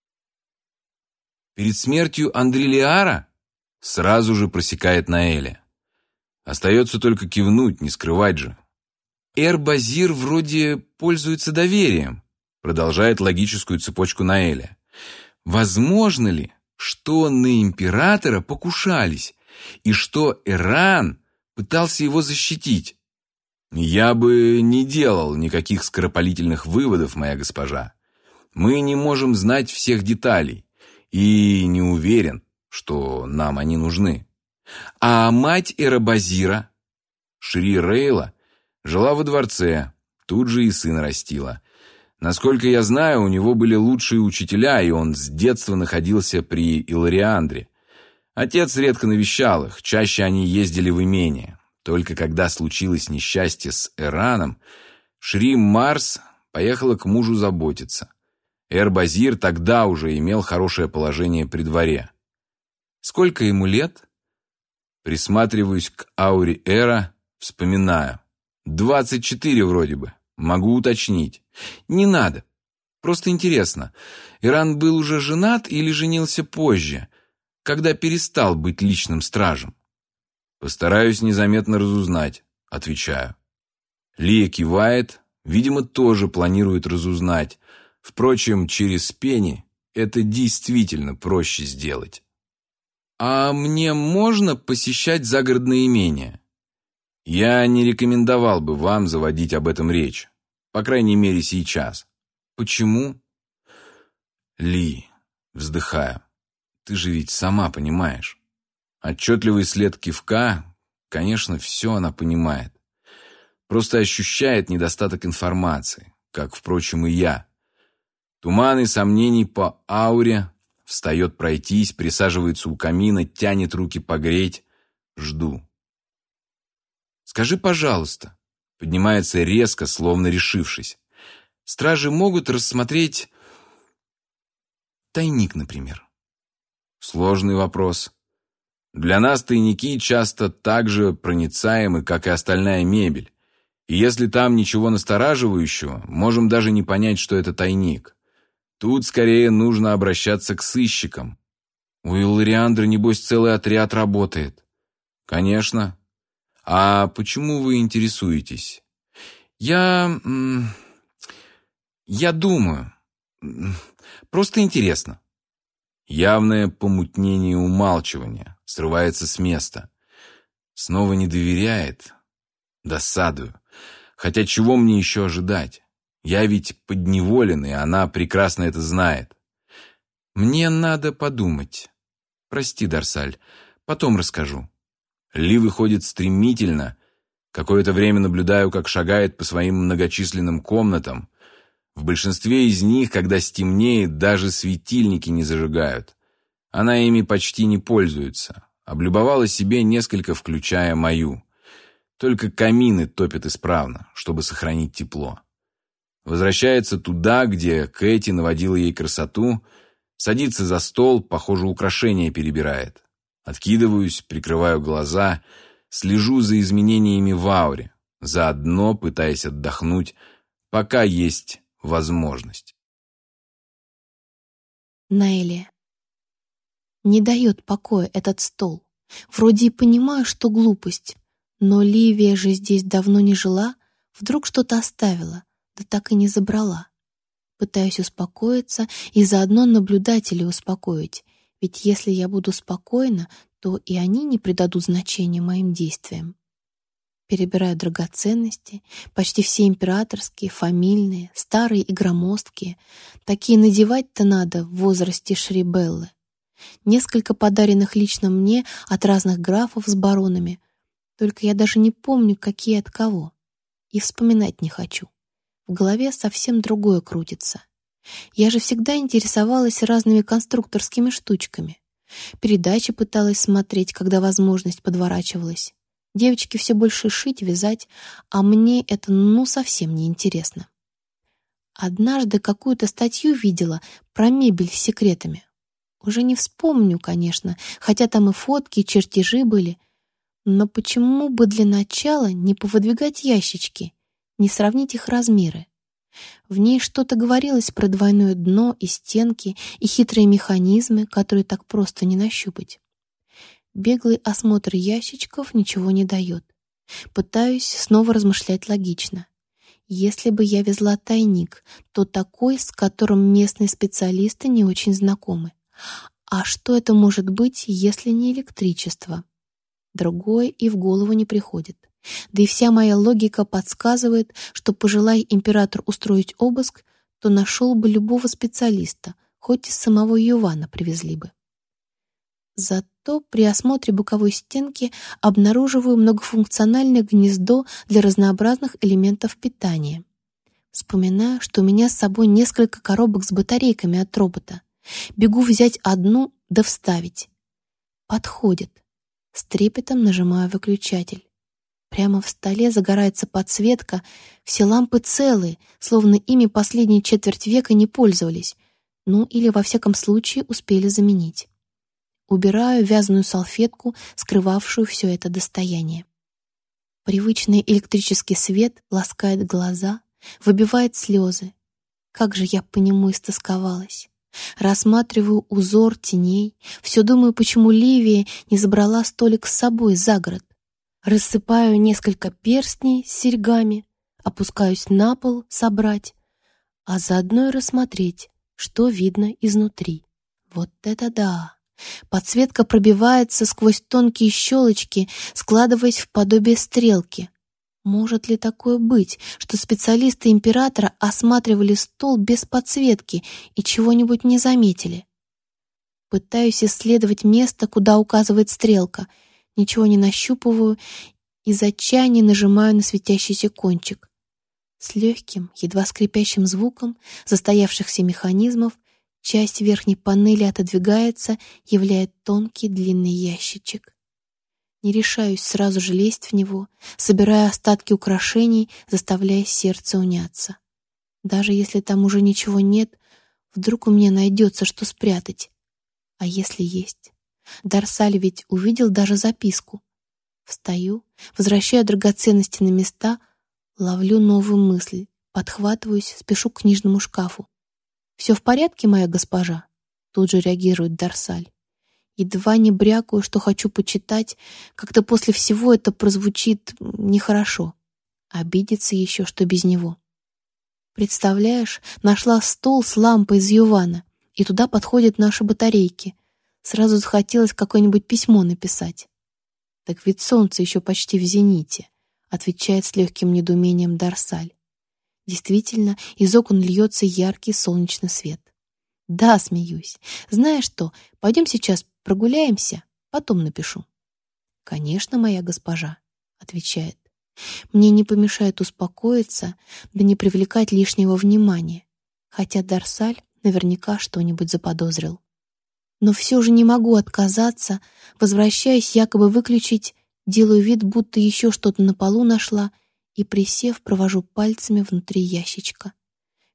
Перед смертью Андрелиара сразу же просекает Наэля. Остается только кивнуть, не скрывать же. Эр-Базир вроде пользуется доверием, продолжает логическую цепочку Наэля. Возможно ли, что на императора покушались, и что Эран пытался его защитить? Я бы не делал никаких скоропалительных выводов, моя госпожа. Мы не можем знать всех деталей, и не уверен, что нам они нужны. А мать Эра-Базира, Шри Рейла, жила во дворце, тут же и сына растила. Насколько я знаю, у него были лучшие учителя, и он с детства находился при Илариандре. Отец редко навещал их, чаще они ездили в имение. Только когда случилось несчастье с Эраном, Шри Марс поехала к мужу заботиться. Эр-Базир тогда уже имел хорошее положение при дворе. Сколько ему лет? Присматриваюсь к ауре Эра, вспоминаю. 24 вроде бы. Могу уточнить. Не надо. Просто интересно. Эран был уже женат или женился позже, когда перестал быть личным стражем? Постараюсь незаметно разузнать, отвечаю. Лия кивает, видимо, тоже планирует разузнать. Впрочем, через Пенни это действительно проще сделать. А мне можно посещать загородное имение? Я не рекомендовал бы вам заводить об этом речь. По крайней мере, сейчас. Почему? Ли, вздыхаю. Ты же ведь сама понимаешь. Отчетливый след кивка, конечно, все она понимает. Просто ощущает недостаток информации, как, впрочем, и я. Туман и сомнений по ауре. Встает пройтись, присаживается у камина, тянет руки погреть. Жду. «Скажи, пожалуйста», — поднимается резко, словно решившись. «Стражи могут рассмотреть тайник, например?» Сложный вопрос. Для нас тайники часто так же проницаемы, как и остальная мебель. И если там ничего настораживающего, можем даже не понять, что это тайник. Тут скорее нужно обращаться к сыщикам. У Илариандры, небось, целый отряд работает. Конечно. А почему вы интересуетесь? Я думаю. Просто интересно. Явное помутнение умалчивания. Срывается с места. Снова не доверяет. Досадую. Хотя чего мне еще ожидать? Я ведь подневолен, и она прекрасно это знает. Мне надо подумать. Прости, Дарсаль, потом расскажу. Ли выходит стремительно. Какое-то время наблюдаю, как шагает по своим многочисленным комнатам. В большинстве из них, когда стемнеет, даже светильники не зажигают. Она ими почти не пользуется. Облюбовала себе несколько, включая мою. Только камины топят исправно, чтобы сохранить тепло. Возвращается туда, где Кэти наводила ей красоту, садится за стол, похоже, украшения перебирает. Откидываюсь, прикрываю глаза, слежу за изменениями в ауре, заодно пытаясь отдохнуть, пока есть возможность. Наэлия. Не дает покоя этот стол. Вроде и понимаю, что глупость, но Ливия же здесь давно не жила, вдруг что-то оставила, да так и не забрала. Пытаюсь успокоиться и заодно наблюдателей успокоить, ведь если я буду спокойна, то и они не придадут значения моим действиям. Перебираю драгоценности, почти все императорские, фамильные, старые и громоздкие. Такие надевать-то надо в возрасте Шрибеллы. Несколько подаренных лично мне от разных графов с баронами, только я даже не помню, какие от кого. И вспоминать не хочу. В голове совсем другое крутится. Я же всегда интересовалась разными конструкторскими штучками. Передачи пыталась смотреть, когда возможность подворачивалась. Девочки все больше шить, вязать, а мне это совсем не интересно. Однажды какую-то статью видела про мебель с секретами. Уже не вспомню, конечно, хотя там и фотки, и чертежи были. Но почему бы для начала не повыдвигать ящички, не сравнить их размеры? В ней что-то говорилось про двойное дно и стенки, и хитрые механизмы, которые так просто не нащупать. Беглый осмотр ящичков ничего не дает. Пытаюсь снова размышлять логично. Если бы я везла тайник, то такой, с которым местные специалисты не очень знакомы. А что это может быть, если не электричество? Другое и в голову не приходит. Да и вся моя логика подсказывает, что, пожелай император устроить обыск, то нашел бы любого специалиста, хоть из самого Йована привезли бы. Зато при осмотре боковой стенки обнаруживаю многофункциональное гнездо для разнообразных элементов питания. Вспоминаю, что у меня с собой несколько коробок с батарейками от робота. Бегу взять одну, да вставить. Подходит. С трепетом нажимаю выключатель. Прямо в столе загорается подсветка, все лампы целые, словно ими последние четверть века не пользовались, или во всяком случае успели заменить. Убираю вязаную салфетку, скрывавшую все это достояние. Привычный электрический свет ласкает глаза, выбивает слезы. Как же я по нему истосковалась. Рассматриваю узор теней, все думаю, почему Ливия не забрала столик с собой за город. Рассыпаю несколько перстней с серьгами, опускаюсь на пол собрать, а заодно и рассмотреть, что видно изнутри. Вот это да! Подсветка пробивается сквозь тонкие щелочки, складываясь в подобие стрелки. Может ли такое быть, что специалисты императора осматривали стол без подсветки и чего-нибудь не заметили? Пытаюсь исследовать место, куда указывает стрелка. Ничего не нащупываю, из отчаяния нажимаю на светящийся кончик. С легким, едва скрипящим звуком застоявшихся механизмов часть верхней панели отодвигается, являя тонкий длинный ящичек. Не решаюсь сразу же лезть в него, собирая остатки украшений, заставляя сердце уняться. Даже если там уже ничего нет, вдруг у меня найдется, что спрятать. А если есть? Дарсаль ведь увидел даже записку. Встаю, возвращаю драгоценности на места, ловлю новую мысль, подхватываюсь, спешу к книжному шкафу. «Все в порядке, моя госпожа?» Тут же реагирует Дарсаль. Едва не брякаю, что хочу почитать, как-то после всего это прозвучит нехорошо. Обидится еще, что без него. Представляешь, нашла стол с лампой из Йована, и туда подходят наши батарейки. Сразу захотелось какое-нибудь письмо написать. «Так ведь солнце еще почти в зените», — отвечает с легким недоумением Дарсаль. Действительно, из окон льется яркий солнечный свет. «Да», — смеюсь. «Знаешь что, пойдем сейчас прогуляемся, потом напишу». «Конечно, моя госпожа», — отвечает. Мне не помешает успокоиться, да не привлекать лишнего внимания, хотя Дарсаль наверняка что-нибудь заподозрил. Но все же не могу отказаться, возвращаясь якобы выключить, делаю вид, будто еще что-то на полу нашла, и, присев, провожу пальцами внутри ящичка.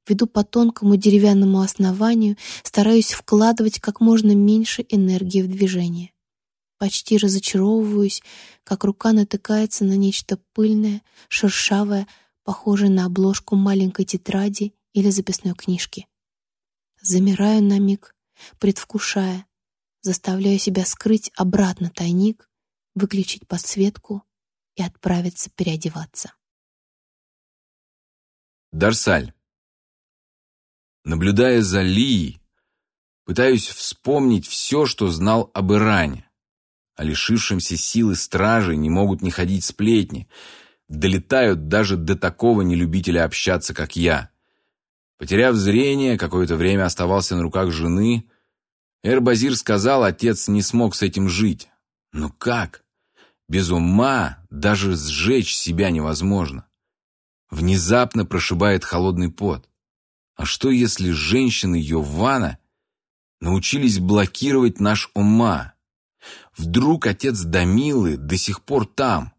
Веду по тонкому деревянному основанию, стараюсь вкладывать как можно меньше энергии в движение. Почти разочаровываюсь, как рука натыкается на нечто пыльное, шершавое, похожее на обложку маленькой тетради или записной книжки. Замираю на миг, предвкушая, заставляю себя скрыть обратно тайник, выключить подсветку и отправиться переодеваться. Дарсаль. Наблюдая за Лией, пытаюсь вспомнить все, что знал об Иране. О лишившемся силы стражи не могут не ходить сплетни, долетают даже до такого нелюбителя общаться, как я. Потеряв зрение, какое-то время оставался на руках жены. Эр-Базир сказал, отец не смог с этим жить. Но как? Без ума даже сжечь себя невозможно. Внезапно прошибает холодный пот. А что, если женщины Йована научились блокировать наш ума? Вдруг отец Дамилы до сих пор там?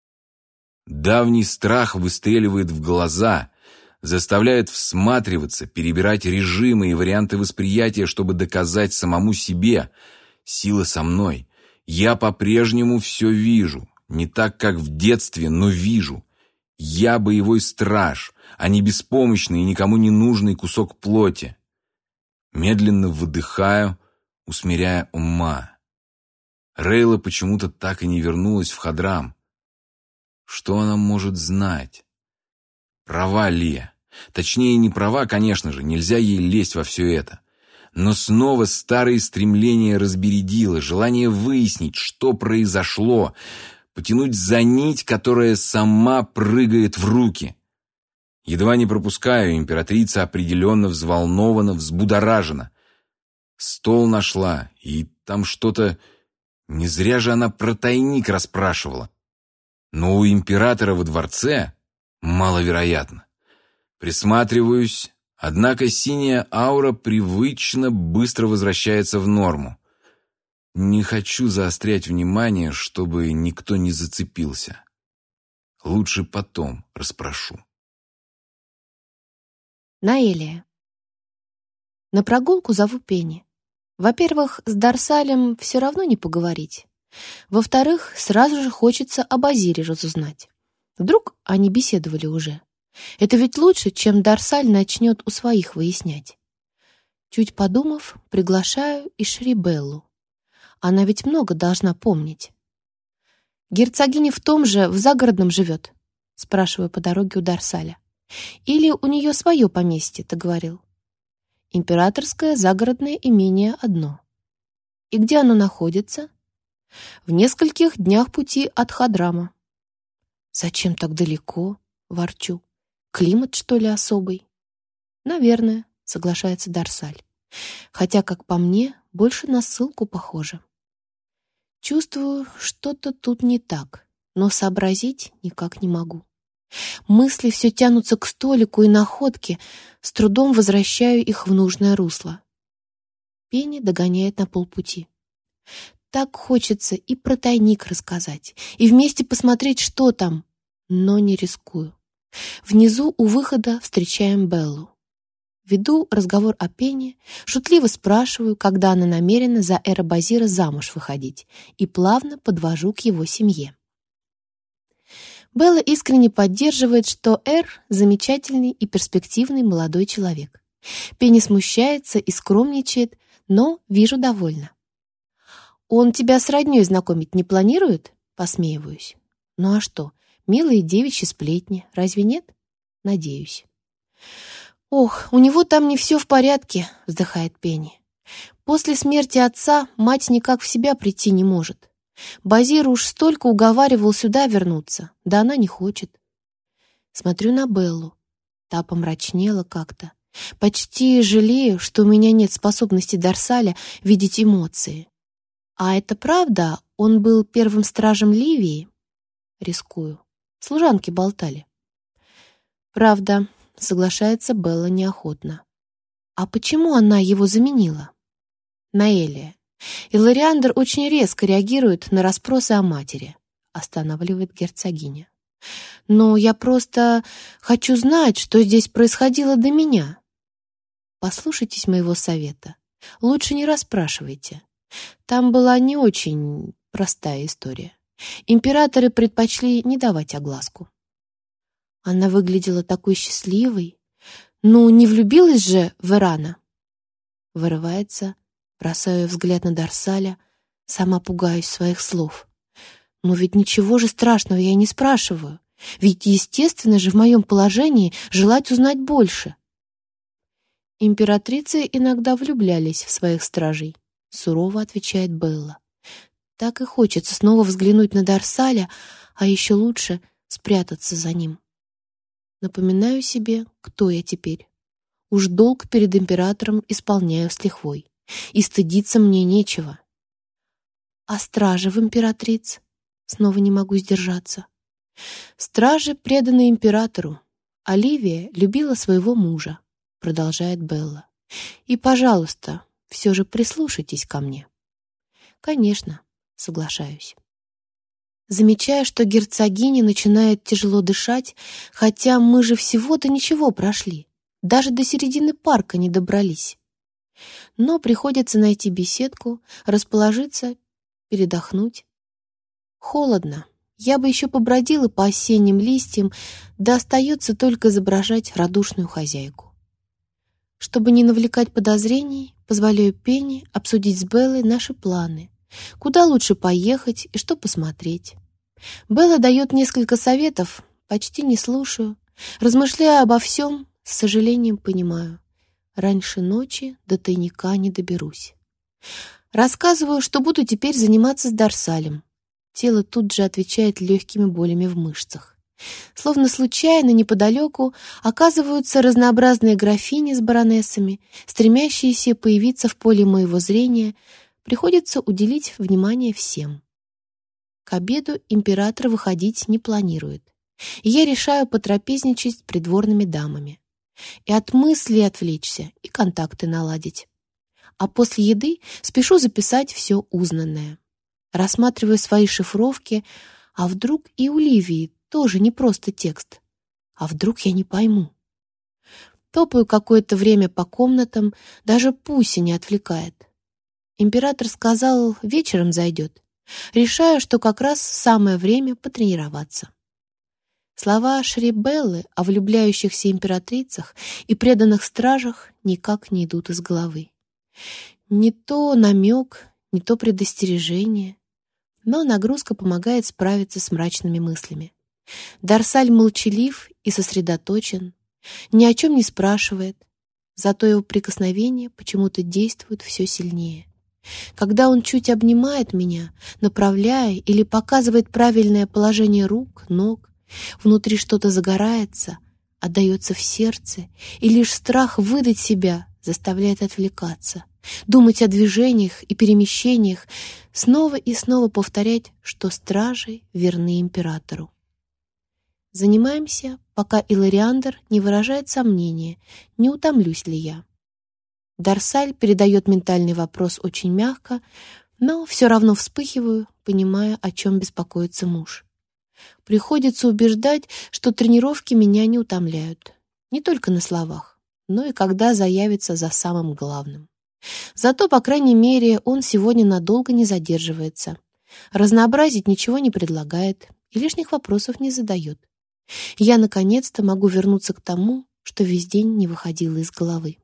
Давний страх выстреливает в глаза, заставляет всматриваться, перебирать режимы и варианты восприятия, чтобы доказать самому себе: сила со мной. Я по-прежнему все вижу. Не так, как в детстве, но вижу. Я боевой страж, а не беспомощный и никому не нужный кусок плоти. Медленно выдыхаю, усмиряя ума. Рейла почему-то так и не вернулась в Хадрам. Что она может знать? Права Лия. Точнее, не права, конечно же, нельзя ей лезть во все это. Но снова старые стремления разбередило, желание выяснить, что произошло, потянуть за нить, которая сама прыгает в руки. Едва не пропускаю, императрица определенно взволнована, взбудоражена. Стол нашла, и там что-то... Не зря же она про тайник расспрашивала. Но у императора во дворце маловероятно. Присматриваюсь, однако синяя аура привычно быстро возвращается в норму. Не хочу заострять внимание, чтобы никто не зацепился. Лучше потом расспрошу. Наэлия. На прогулку зову Пенни. Во-первых, с Дарсалем все равно не поговорить. Во-вторых, сразу же хочется об Азире разузнать. Вдруг они беседовали уже. Это ведь лучше, чем Дарсаль начнет у своих выяснять. Чуть подумав, приглашаю и Шрибеллу. Она ведь много должна помнить. «Герцогиня в том же, в загородном живет?» Спрашиваю по дороге у Дарсаля. «Или у нее свое поместье, ты говорил?» «Императорское загородное имение одно». «И где оно находится?» «В нескольких днях пути от Хадрама». «Зачем так далеко?» — ворчу. «Климат, что ли, особый?» «Наверное», — соглашается Дарсаль. «Хотя, как по мне, больше на ссылку похоже». Чувствую, что-то тут не так, но сообразить никак не могу. Мысли все тянутся к столику и находке, с трудом возвращаю их в нужное русло. Пенни догоняет на полпути. Так хочется и про тайник рассказать, и вместе посмотреть, что там, но не рискую. Внизу у выхода встречаем Беллу. Веду разговор о Пенни, шутливо спрашиваю, когда она намерена за Эр-Базира замуж выходить, и плавно подвожу к его семье. Белла искренне поддерживает, что Эр — замечательный и перспективный молодой человек. Пенни смущается и скромничает, но, вижу, довольна. «Он тебя с роднёй знакомить не планирует?» — посмеиваюсь. «Ну а что, милые девичьи сплетни, разве нет?» «Надеюсь». «Ох, у него там не все в порядке», — вздыхает Пенни. «После смерти отца мать никак в себя прийти не может. Базир уж столько уговаривал сюда вернуться, да она не хочет». Смотрю на Беллу. Та помрачнела как-то. Почти жалею, что у меня нет способности Дарсаля видеть эмоции. «А это правда? Он был первым стражем Ливии?» Рискую. Служанки болтали. «Правда», — соглашается Белла неохотно. «А почему она его заменила?» «Наэлия. Илариандр очень резко реагирует на расспросы о матери», — останавливает герцогиня. Но я просто хочу знать, что здесь происходило до меня. Послушайтесь моего совета. Лучше не расспрашивайте. Там была не очень простая история. Императоры предпочли не давать огласку. Она выглядела такой счастливой. Ну, не влюбилась же в Эрана? Вырывается, бросаю взгляд на Дарсаля, сама пугаюсь своих слов. Но ведь ничего же страшного я не спрашиваю. Ведь естественно же в моем положении желать узнать больше. Императрицы иногда влюблялись в своих стражей, сурово отвечает Белла. Так и хочется снова взглянуть на Дарсаля, а еще лучше спрятаться за ним. Напоминаю себе, кто я теперь. Уж долг перед императором исполняю с лихвой, и стыдиться мне нечего. А стражи в императриц? Снова не могу сдержаться. Стражи преданы императору. Оливия любила своего мужа, продолжает Белла. И, пожалуйста, все же прислушайтесь ко мне. Конечно, соглашаюсь. Замечая, что герцогиня начинает тяжело дышать, хотя мы же всего-то ничего прошли, даже до середины парка не добрались. Но приходится найти беседку, расположиться, передохнуть. Холодно. Я бы еще побродила по осенним листьям, да остается только изображать радушную хозяйку. Чтобы не навлекать подозрений, позволяю Пенни обсудить с Беллой наши планы, куда лучше поехать и что посмотреть. Белла дает несколько советов, почти не слушаю. Размышляя обо всем, с сожалением понимаю, раньше ночи до тайника не доберусь. Рассказываю, что буду теперь заниматься с Дарсалем. Тело тут же отвечает легкими болями в мышцах. Словно случайно неподалеку оказываются разнообразные графини с баронессами, стремящиеся появиться в поле моего зрения. Приходится уделить внимание всем. К обеду император выходить не планирует, и я решаю потрапезничать с придворными дамами. И от мыслей отвлечься, и контакты наладить. А после еды спешу записать все узнанное. Рассматриваю свои шифровки, а вдруг и у Ливии тоже не просто текст. А вдруг я не пойму? Топаю какое-то время по комнатам, даже Пуся не отвлекает. Император сказал, вечером зайдет. Решаю, что как раз самое время потренироваться. Слова Шрибеллы о влюбляющихся императрицах и преданных стражах никак не идут из головы. Не то намек, не то предостережение, но нагрузка помогает справиться с мрачными мыслями. Дарсаль молчалив и сосредоточен, ни о чем не спрашивает, зато его прикосновения почему-то действуют все сильнее. Когда он чуть обнимает меня, направляя или показывает правильное положение рук, ног, внутри что-то загорается, отдается в сердце, и лишь страх выдать себя заставляет отвлекаться, думать о движениях и перемещениях, снова и снова повторять, что стражи верны императору. Занимаемся, пока Илариандр не выражает сомнения, не утомлюсь ли я. Дарсаль передает ментальный вопрос очень мягко, но все равно вспыхиваю, понимая, о чем беспокоится муж. Приходится убеждать, что тренировки меня не утомляют. Не только на словах, но и когда заявится за самым главным. Зато, по крайней мере, он сегодня надолго не задерживается. Разнообразить ничего не предлагает и лишних вопросов не задает. Я, наконец-то, могу вернуться к тому, что весь день не выходило из головы.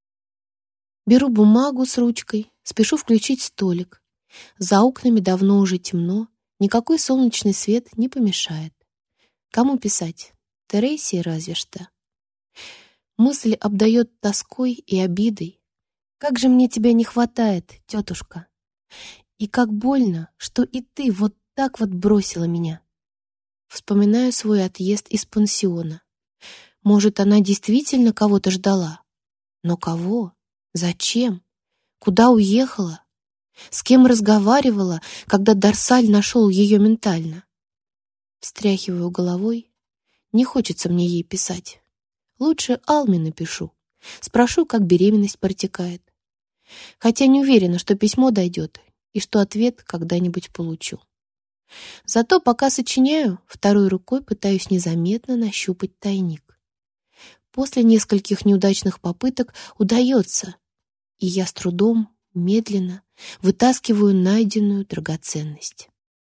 Беру бумагу с ручкой, спешу включить столик. За окнами давно уже темно, никакой солнечный свет не помешает. Кому писать? Тересии разве что. Мысль обдает тоской и обидой. Как же мне тебя не хватает, тетушка. И как больно, что и ты вот так вот бросила меня. Вспоминаю свой отъезд из пансиона. Может, она действительно кого-то ждала? Но кого? Зачем? Куда уехала? С кем разговаривала, когда Дарсаль нашел ее ментально? Встряхиваю головой. Не хочется мне ей писать. Лучше Алме напишу. Спрошу, как беременность протекает. Хотя не уверена, что письмо дойдет и что ответ когда-нибудь получу. Зато пока сочиняю, второй рукой пытаюсь незаметно нащупать тайник. После нескольких неудачных попыток удается, и я с трудом, медленно вытаскиваю найденную драгоценность.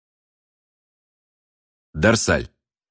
Дарсаль.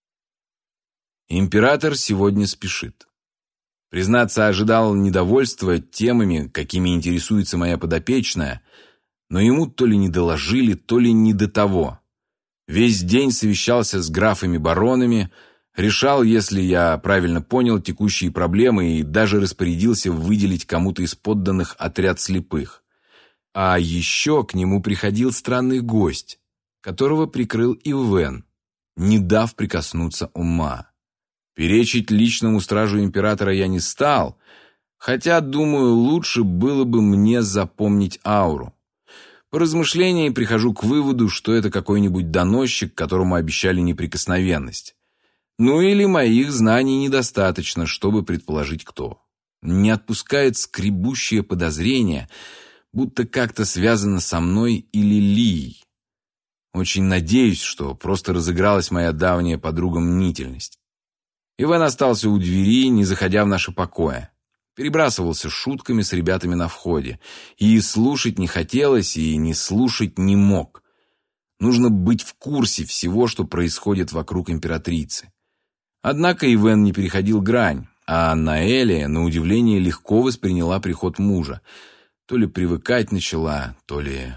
Император сегодня спешит. Признаться, ожидал недовольства темами, какими интересуется моя подопечная, но ему то ли не доложили, то ли не до того. Весь день совещался с графами-баронами, решал, если я правильно понял, текущие проблемы и даже распорядился выделить кому-то из подданных отряд слепых. А еще к нему приходил странный гость, которого прикрыл Ивен, не дав прикоснуться ума. Перечить личному стражу императора я не стал, хотя, думаю, лучше было бы мне запомнить ауру. По размышлении прихожу к выводу, что это какой-нибудь доносчик, которому обещали неприкосновенность. Ну или моих знаний недостаточно, чтобы предположить, кто. Не отпускает скребущее подозрение, будто как-то связано со мной или Лией. Очень надеюсь, что просто разыгралась моя давняя подруга-мнительность. Ивен остался у двери, не заходя в наши покои. Перебрасывался шутками с ребятами на входе. И слушать не хотелось, и не слушать не мог. Нужно быть в курсе всего, что происходит вокруг императрицы. Однако Ивен не переходил грань, а Наэлия, на удивление, легко восприняла приход мужа. То ли привыкать начала, то ли...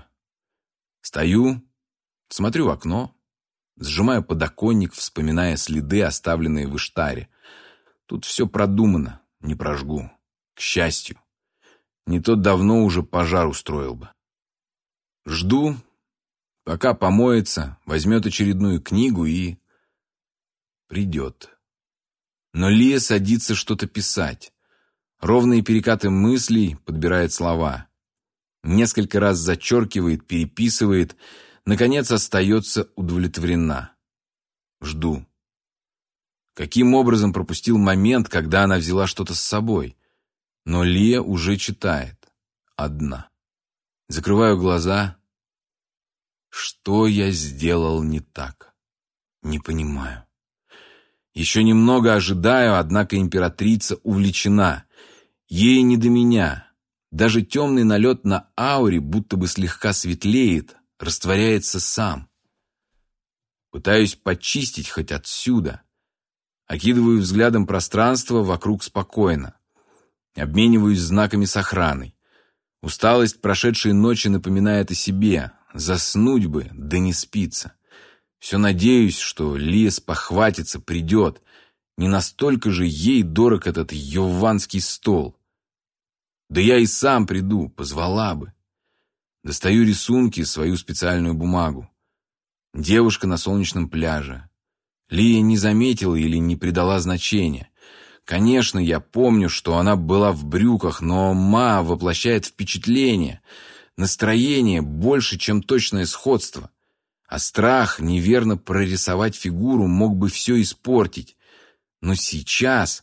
Стою, смотрю в окно, сжимаю подоконник, вспоминая следы, оставленные в Иштаре. Тут все продумано, не прожгу. К счастью. Не то давно уже пожар устроил бы. Жду, пока помоется, возьмет очередную книгу и... придет. Но Лия садится что-то писать. Ровные перекаты мыслей, подбирает слова. Несколько раз зачеркивает, переписывает. Наконец остается удовлетворена. Жду. Каким образом пропустил момент, когда она взяла что-то с собой? Но Лия уже читает. Одна. Закрываю глаза. Что я сделал не так? Не понимаю. Еще немного ожидаю, однако императрица увлечена. Ей не до меня. Даже темный налет на ауре будто бы слегка светлеет, растворяется сам. Пытаюсь почистить хоть отсюда. Окидываю взглядом пространство, вокруг спокойно. Обмениваюсь знаками с охраной. Усталость прошедшей ночи напоминает о себе. Заснуть бы, да не спится. Все надеюсь, что Лия спохватится, придет. Не настолько же ей дорог этот йовванский стол. Да я и сам приду, позвала бы. Достаю рисунки, свою специальную бумагу. Девушка на солнечном пляже. Лия не заметила или не придала значения. Конечно, я помню, что она была в брюках, но Ма воплощает впечатление, настроение больше, чем точное сходство. А страх неверно прорисовать фигуру мог бы все испортить. Но сейчас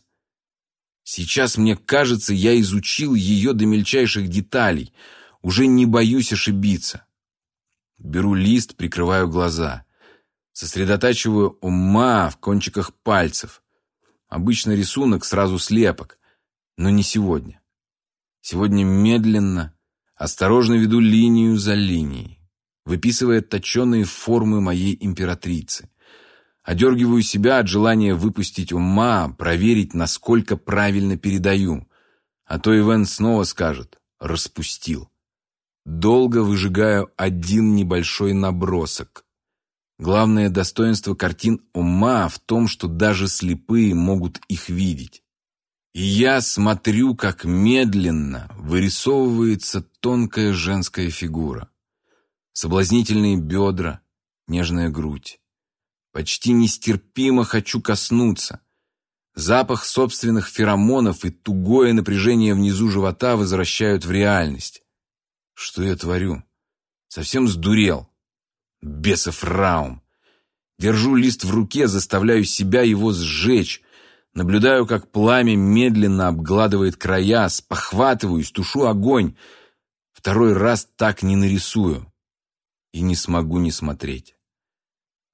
мне кажется, я изучил ее до мельчайших деталей, уже не боюсь ошибиться. Беру лист, прикрываю глаза. Сосредотачиваю ума в кончиках пальцев. Обычно рисунок сразу слепок, но не сегодня. Сегодня медленно, осторожно веду линию за линией, выписывая точенные формы моей императрицы. Одергиваю себя от желания выпустить ума, проверить, насколько правильно передаю. А то Ивен снова скажет «распустил». Долго выжигаю один небольшой набросок. Главное достоинство картин ума в том, что даже слепые могут их видеть. И я смотрю, как медленно вырисовывается тонкая женская фигура. Соблазнительные бедра, нежная грудь. Почти нестерпимо хочу коснуться. Запах собственных феромонов и тугое напряжение внизу живота возвращают в реальность. Что я творю? Совсем сдурел. Бесов раум. Держу лист в руке, заставляю себя его сжечь. Наблюдаю, как пламя медленно обгладывает края, спохватываюсь, тушу огонь. Второй раз так не нарисую. И не смогу не смотреть.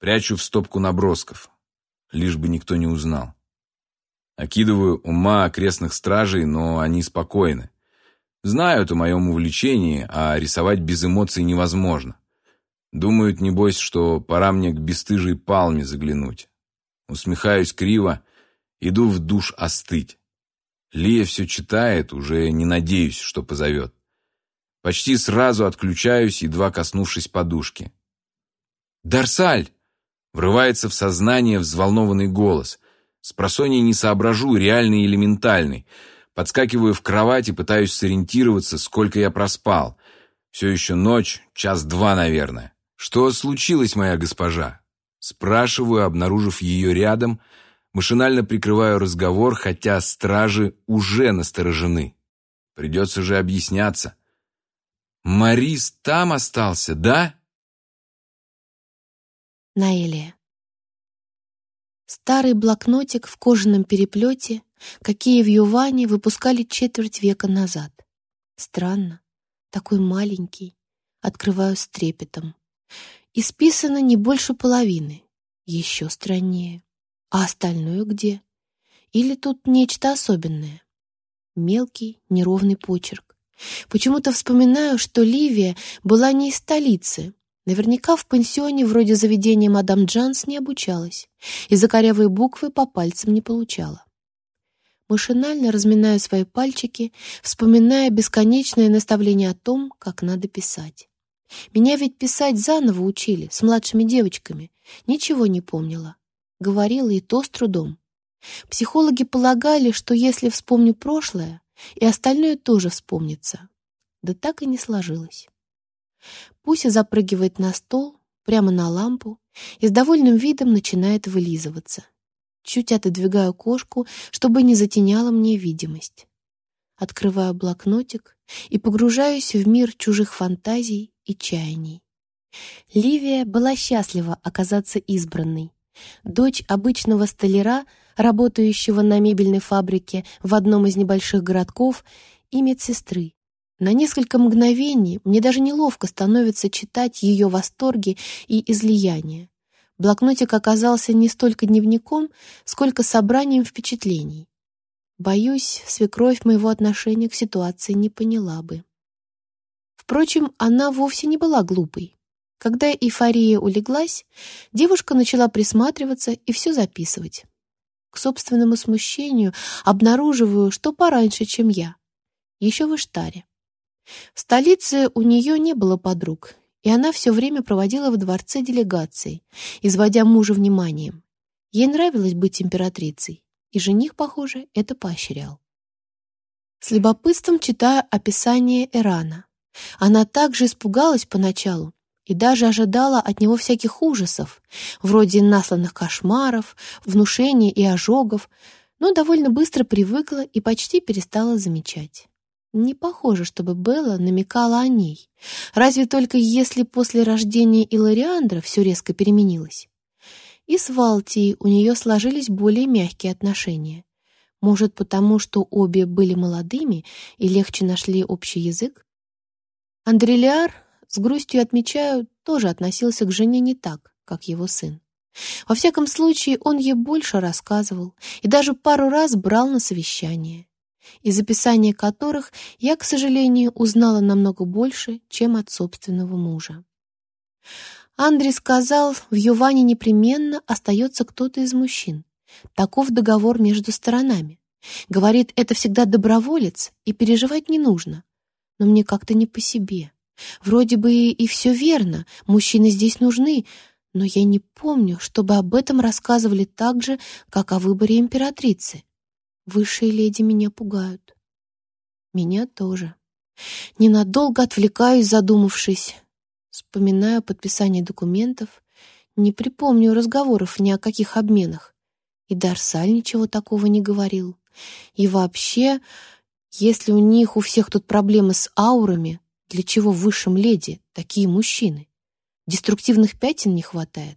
Прячу в стопку набросков, лишь бы никто не узнал. Окидываю ума окрестных стражей, но они спокойны. Знают о моем увлечении, а рисовать без эмоций невозможно. Думают, небось, что пора мне к бесстыжей Палме заглянуть. Усмехаюсь криво, иду в душ остыть. Лия все читает, уже не надеюсь, что позовет. Почти сразу отключаюсь, едва коснувшись подушки. «Дарсаль!» — врывается в сознание взволнованный голос. Спросонья не соображу, реальный или ментальный. Подскакиваю в кровать и пытаюсь сориентироваться, сколько я проспал. Все еще ночь, 1-2, наверное. «Что случилось, моя госпожа?» Спрашиваю, обнаружив ее рядом. Машинально прикрываю разговор, хотя стражи уже насторожены. Придется же объясняться. «Морис там остался, да?» Наэлия. Старый блокнотик в кожаном переплете, какие в Юване выпускали четверть века назад. Странно, такой маленький. Открываю с трепетом. Исписано не больше половины. Еще страннее. А остальное где? Или тут нечто особенное? Мелкий, неровный почерк. Почему-то вспоминаю, что Ливия была не из столицы. Наверняка в пансионе вроде заведения мадам Джанс не обучалась, и за корявые буквы по пальцам не получала. Машинально разминаю свои пальчики, вспоминая бесконечное наставление о том, как надо писать. Меня ведь писать заново учили, с младшими девочками. Ничего не помнила. Говорила и то с трудом. Психологи полагали, что если вспомню прошлое, и остальное тоже вспомнится. Да так и не сложилось. Пуся запрыгивает на стол, прямо на лампу, и с довольным видом начинает вылизываться. Чуть отодвигаю кошку, чтобы не затеняла мне видимость. Открываю блокнотик и погружаюсь в мир чужих фантазий и чаяний. Ливия была счастлива оказаться избранной. Дочь обычного столяра, работающего на мебельной фабрике в одном из небольших городков, и медсестры. На несколько мгновений мне даже неловко становится читать ее восторги и излияния. Блокнотик оказался не столько дневником, сколько собранием впечатлений. Боюсь, свекровь моего отношения к ситуации не поняла бы. Впрочем, она вовсе не была глупой. Когда эйфория улеглась, девушка начала присматриваться и все записывать. К собственному смущению обнаруживаю, что пораньше, чем я. Еще в Иштаре. В столице у нее не было подруг, и она все время проводила в дворце делегаций, изводя мужа вниманием. Ей нравилось быть императрицей, и жених, похоже, это поощрял. С любопытством читаю описание Эрана. Она также испугалась поначалу и даже ожидала от него всяких ужасов, вроде насланных кошмаров, внушений и ожогов, но довольно быстро привыкла и почти перестала замечать. Не похоже, чтобы Белла намекала о ней, разве только если после рождения Илариандра все резко переменилось. И с Валтией у нее сложились более мягкие отношения. Может, потому что обе были молодыми и легче нашли общий язык? Андрелиар, с грустью отмечаю, тоже относился к жене не так, как его сын. Во всяком случае, он ей больше рассказывал и даже пару раз брал на совещание, из описания которых я, к сожалению, узнала намного больше, чем от собственного мужа. Андрей сказал, в Юване непременно остается кто-то из мужчин. Таков договор между сторонами. Говорит, это всегда доброволец, и переживать не нужно. Но мне как-то не по себе. Вроде бы и все верно, мужчины здесь нужны, но я не помню, чтобы об этом рассказывали так же, как о выборе императрицы. Высшие леди меня пугают. Меня тоже. Ненадолго отвлекаюсь, задумавшись. Вспоминаю подписание документов. Не припомню разговоров ни о каких обменах. И Дарсаль ничего такого не говорил. И вообще, если у них у всех тут проблемы с аурами, для чего высшим леди такие мужчины? Деструктивных пятен не хватает.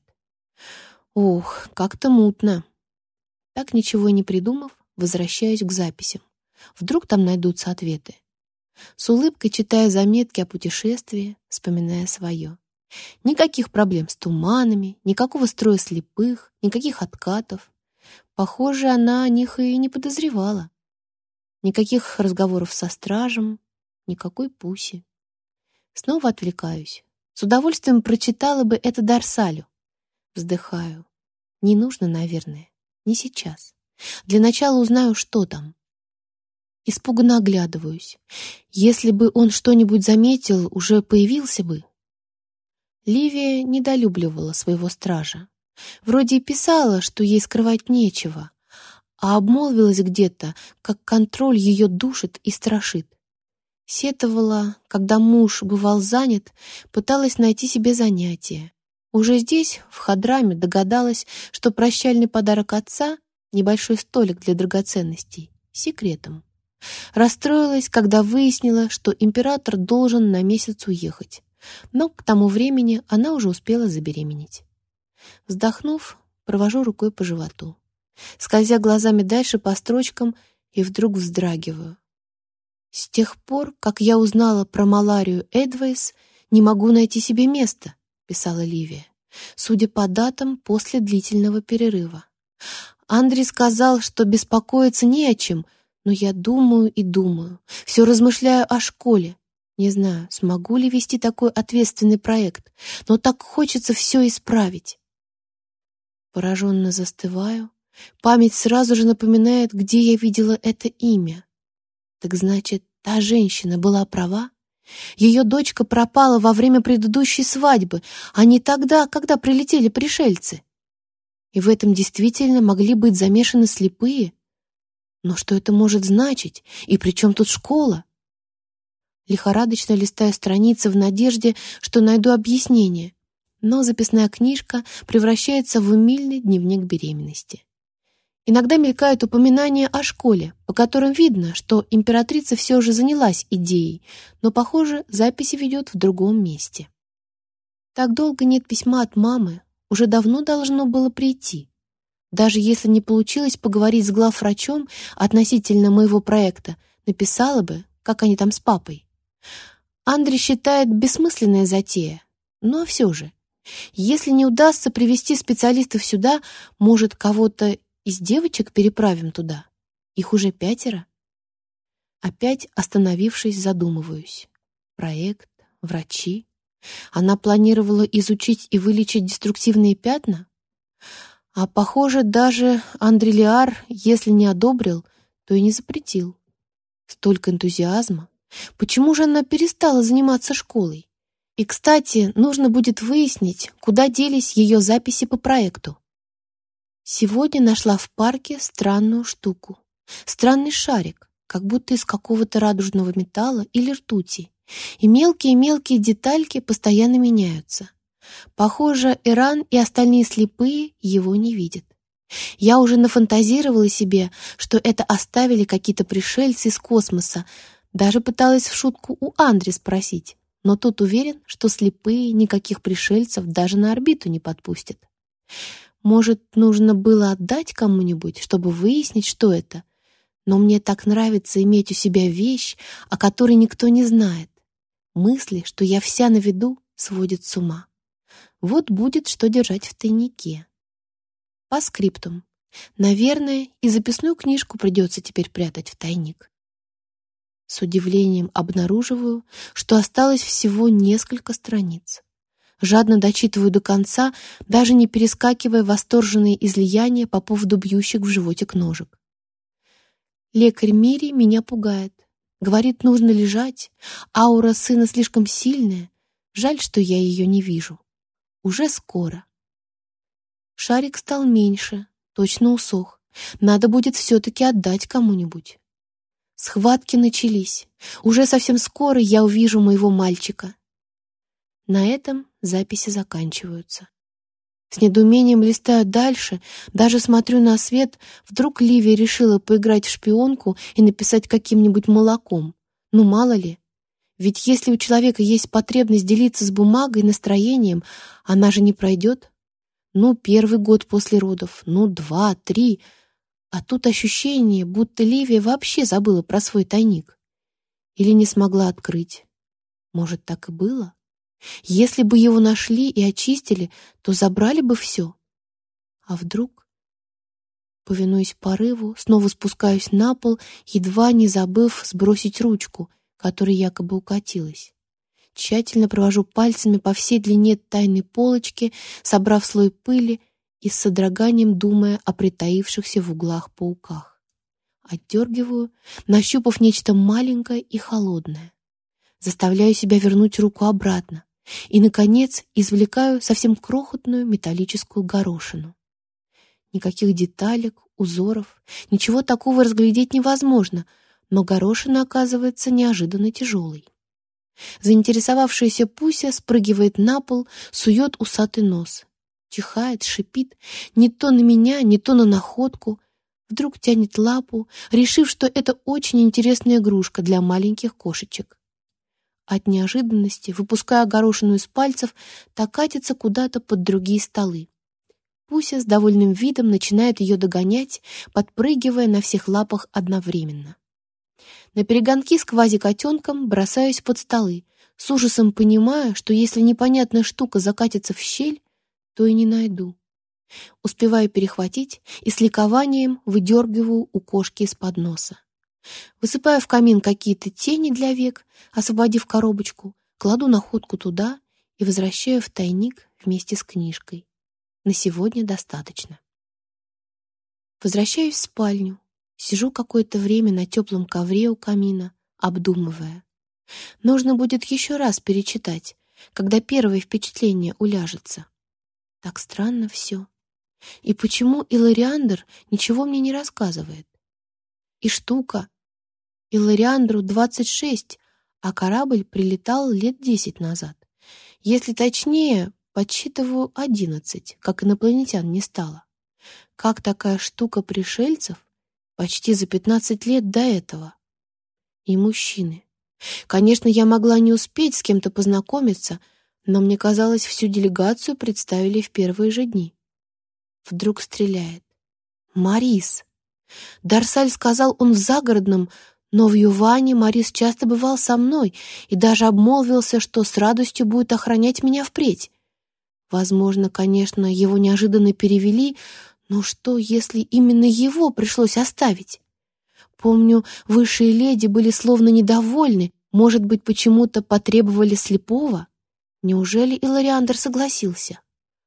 Ох, как-то мутно. Так ничего и не придумав, возвращаюсь к записям. Вдруг там найдутся ответы. С улыбкой читаю заметки о путешествии, вспоминая свое. Никаких проблем с туманами, никакого строя слепых, никаких откатов. Похоже, она о них и не подозревала. Никаких разговоров со стражем, никакой Пуси. Снова отвлекаюсь. С удовольствием прочитала бы это Дарсалю. Вздыхаю. Не нужно, наверное. Не сейчас. Для начала узнаю, что там. Испуганно оглядываюсь. Если бы он что-нибудь заметил, уже появился бы. Ливия недолюбливала своего стража. Вроде и писала, что ей скрывать нечего, а обмолвилась где-то, как контроль ее душит и страшит. Сетовала, когда муж бывал занят, пыталась найти себе занятие. Уже здесь, в Хадраме, догадалась, что прощальный подарок отца — небольшой столик для драгоценностей — секретом. Расстроилась, когда выяснила, что император должен на месяц уехать, но к тому времени она уже успела забеременеть. Вздохнув, провожу рукой по животу, скользя глазами дальше по строчкам, и вдруг вздрагиваю. С тех пор, как я узнала про маларию Эдвайс, не могу найти себе места, писала Ливия, судя по датам после длительного перерыва. Андрей сказал, что беспокоиться не о чем, но я думаю и думаю, все размышляю о школе. Не знаю, смогу ли вести такой ответственный проект, но так хочется все исправить. Пораженно застываю. Память сразу же напоминает, где я видела это имя. Так значит, та женщина была права? Ее дочка пропала во время предыдущей свадьбы, а не тогда, когда прилетели пришельцы. И в этом действительно могли быть замешаны слепые? Но что это может значить? И при чем тут школа? Лихорадочно листаю страницы в надежде, что найду объяснение, но записная книжка превращается в умильный дневник беременности. Иногда мелькают упоминания о школе, по которым видно, что императрица все же занялась идеей, но, похоже, записи ведет в другом месте. Так долго нет письма от мамы, уже давно должно было прийти. Даже если не получилось поговорить с главврачом относительно моего проекта, написала бы, как они там с папой. Андрей считает бессмысленная затея, но все же, если не удастся привести специалистов сюда, может, кого-то из девочек переправим туда? Их уже 5. Опять, остановившись, задумываюсь. Проект, врачи. Она планировала изучить и вылечить деструктивные пятна? А похоже, даже Андрелиар, если не одобрил, то и не запретил. Столько энтузиазма. Почему же она перестала заниматься школой? И, кстати, нужно будет выяснить, куда делись ее записи по проекту. Сегодня нашла в парке странную штуку. Странный шарик, как будто из какого-то радужного металла или ртути. И мелкие-мелкие детальки постоянно меняются. Похоже, Иран и остальные слепые его не видят. Я уже нафантазировала себе, что это оставили какие-то пришельцы из космоса. Даже пыталась в шутку у Андре спросить, но тот уверен, что слепые никаких пришельцев даже на орбиту не подпустят. Может, нужно было отдать кому-нибудь, чтобы выяснить, что это? Но мне так нравится иметь у себя вещь, о которой никто не знает. Мысли, что я вся на виду, сводят с ума. Вот будет что держать в тайнике. По скриптум. Наверное, и записную книжку придется теперь прятать в тайник. С удивлением обнаруживаю, что осталось всего несколько страниц. Жадно дочитываю до конца, даже не перескакивая восторженные излияния по поводу бьющих в животик ножек. Лекарь Мири меня пугает. Говорит, нужно лежать. Аура сына слишком сильная. Жаль, что я ее не вижу. Уже скоро. Шарик стал меньше, точно усох. Надо будет все-таки отдать кому-нибудь. Схватки начались. Уже совсем скоро я увижу моего мальчика. На этом записи заканчиваются. С недоумением листаю дальше, даже смотрю на свет. Вдруг Ливия решила поиграть в шпионку и написать каким-нибудь молоком. Ну, мало ли. Ведь если у человека есть потребность делиться с бумагой и настроением, она же не пройдет. Ну, 1 год после родов, ну, 2, 3. А тут ощущение, будто Ливия вообще забыла про свой тайник. Или не смогла открыть. Может, так и было? Если бы его нашли и очистили, то забрали бы все. А вдруг, повинуясь порыву, снова спускаюсь на пол, едва не забыв сбросить ручку, которой якобы укатилась. Тщательно провожу пальцами по всей длине тайной полочки, собрав слой пыли и с содроганием думая о притаившихся в углах пауках. Отдергиваю, нащупав нечто маленькое и холодное. Заставляю себя вернуть руку обратно и, наконец, извлекаю совсем крохотную металлическую горошину. Никаких деталек, узоров, ничего такого разглядеть невозможно, но горошина оказывается неожиданно тяжелой. Заинтересовавшаяся Пуся спрыгивает на пол, сует усатый нос. Чихает, шипит, не то на меня, не то на находку. Вдруг тянет лапу, решив, что это очень интересная игрушка для маленьких кошечек. От неожиданности, выпуская горошину из пальцев, та катится куда-то под другие столы. Пуся с довольным видом начинает ее догонять, подпрыгивая на всех лапах одновременно. На перегонки с квази-котенком бросаюсь под столы, с ужасом понимая, что если непонятная штука закатится в щель, то и не найду. Успеваю перехватить и с ликованием выдергиваю у кошки из-под носа. Высыпаю в камин какие-то тени для век, освободив коробочку, кладу находку туда и возвращаю в тайник вместе с книжкой. На сегодня достаточно. Возвращаюсь в спальню. Сижу какое-то время на теплом ковре у камина, обдумывая. Нужно будет еще раз перечитать, когда первое впечатление уляжется. Так странно все. И почему Илариандр ничего мне не рассказывает? И штука. Илариандру 26, а корабль прилетал лет 10 назад. Если точнее, подсчитываю 11, как инопланетян не стало. Как такая штука пришельцев почти за 15 лет до этого? И мужчины. Конечно, я могла не успеть с кем-то познакомиться, но мне казалось, всю делегацию представили в первые же дни. Вдруг стреляет. Марис. Дарсаль сказал, он в загородном, но в Юване Марис часто бывал со мной и даже обмолвился, что с радостью будет охранять меня впредь. Возможно, конечно, его неожиданно перевели, но что, если именно его пришлось оставить? Помню, высшие леди были словно недовольны, может быть, почему-то потребовали слепого? Неужели Илариандр согласился?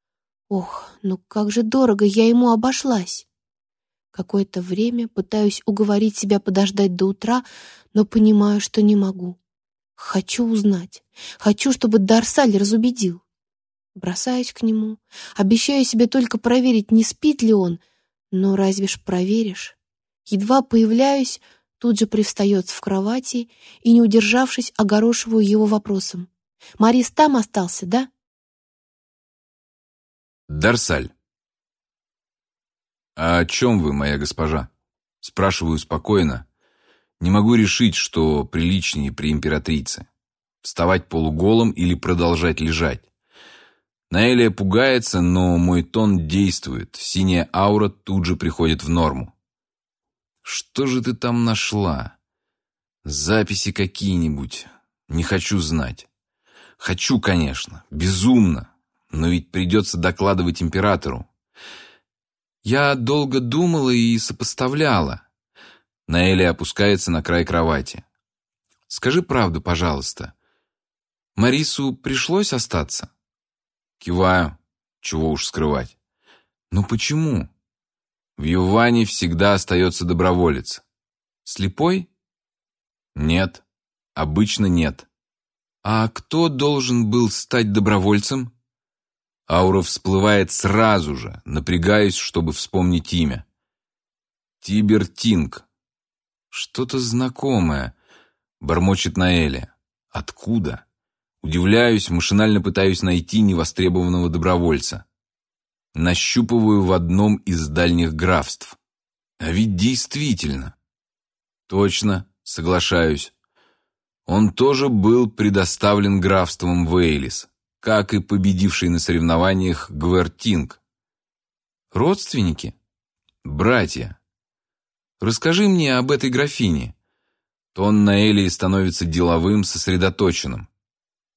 Ох, ну как же дорого я ему обошлась! Какое-то время пытаюсь уговорить себя подождать до утра, но понимаю, что не могу. Хочу узнать. Хочу, чтобы Дарсаль разубедил. Бросаюсь к нему, обещаю себе только проверить, не спит ли он, но разве ж проверишь? Едва появляюсь, тут же привстает в кровати и, не удержавшись, огорошиваю его вопросом. «Марис там остался, да?» Дарсаль. «А о чем вы, моя госпожа?» Спрашиваю спокойно. Не могу решить, что приличнее при императрице. Вставать полуголым или продолжать лежать. Наэлия пугается, но мой тон действует. Синяя аура тут же приходит в норму. «Что же ты там нашла? Записи какие-нибудь? Не хочу знать. Хочу, конечно, безумно, но ведь придется докладывать императору. Я долго думала и сопоставляла». Наэлия опускается на край кровати. «Скажи правду, пожалуйста. Марису пришлось остаться?» Киваю. Чего уж скрывать. «Но почему?» «В Юване всегда остается доброволец». «Слепой?» «Нет. Обычно нет». «А кто должен был стать добровольцем?» Аура всплывает сразу же, напрягаюсь, чтобы вспомнить имя. «Тибер Тинг». «Что-то знакомое», — бормочет Наэлия. «Откуда?» Удивляюсь, машинально пытаюсь найти невостребованного добровольца. Нащупываю в одном из дальних графств. А ведь действительно. Точно, соглашаюсь. Он тоже был предоставлен графством Вейлис, как и победивший на соревнованиях Гвертинг. Родственники? Братья. Расскажи мне об этой графине. Тон Наэлии становится деловым, сосредоточенным.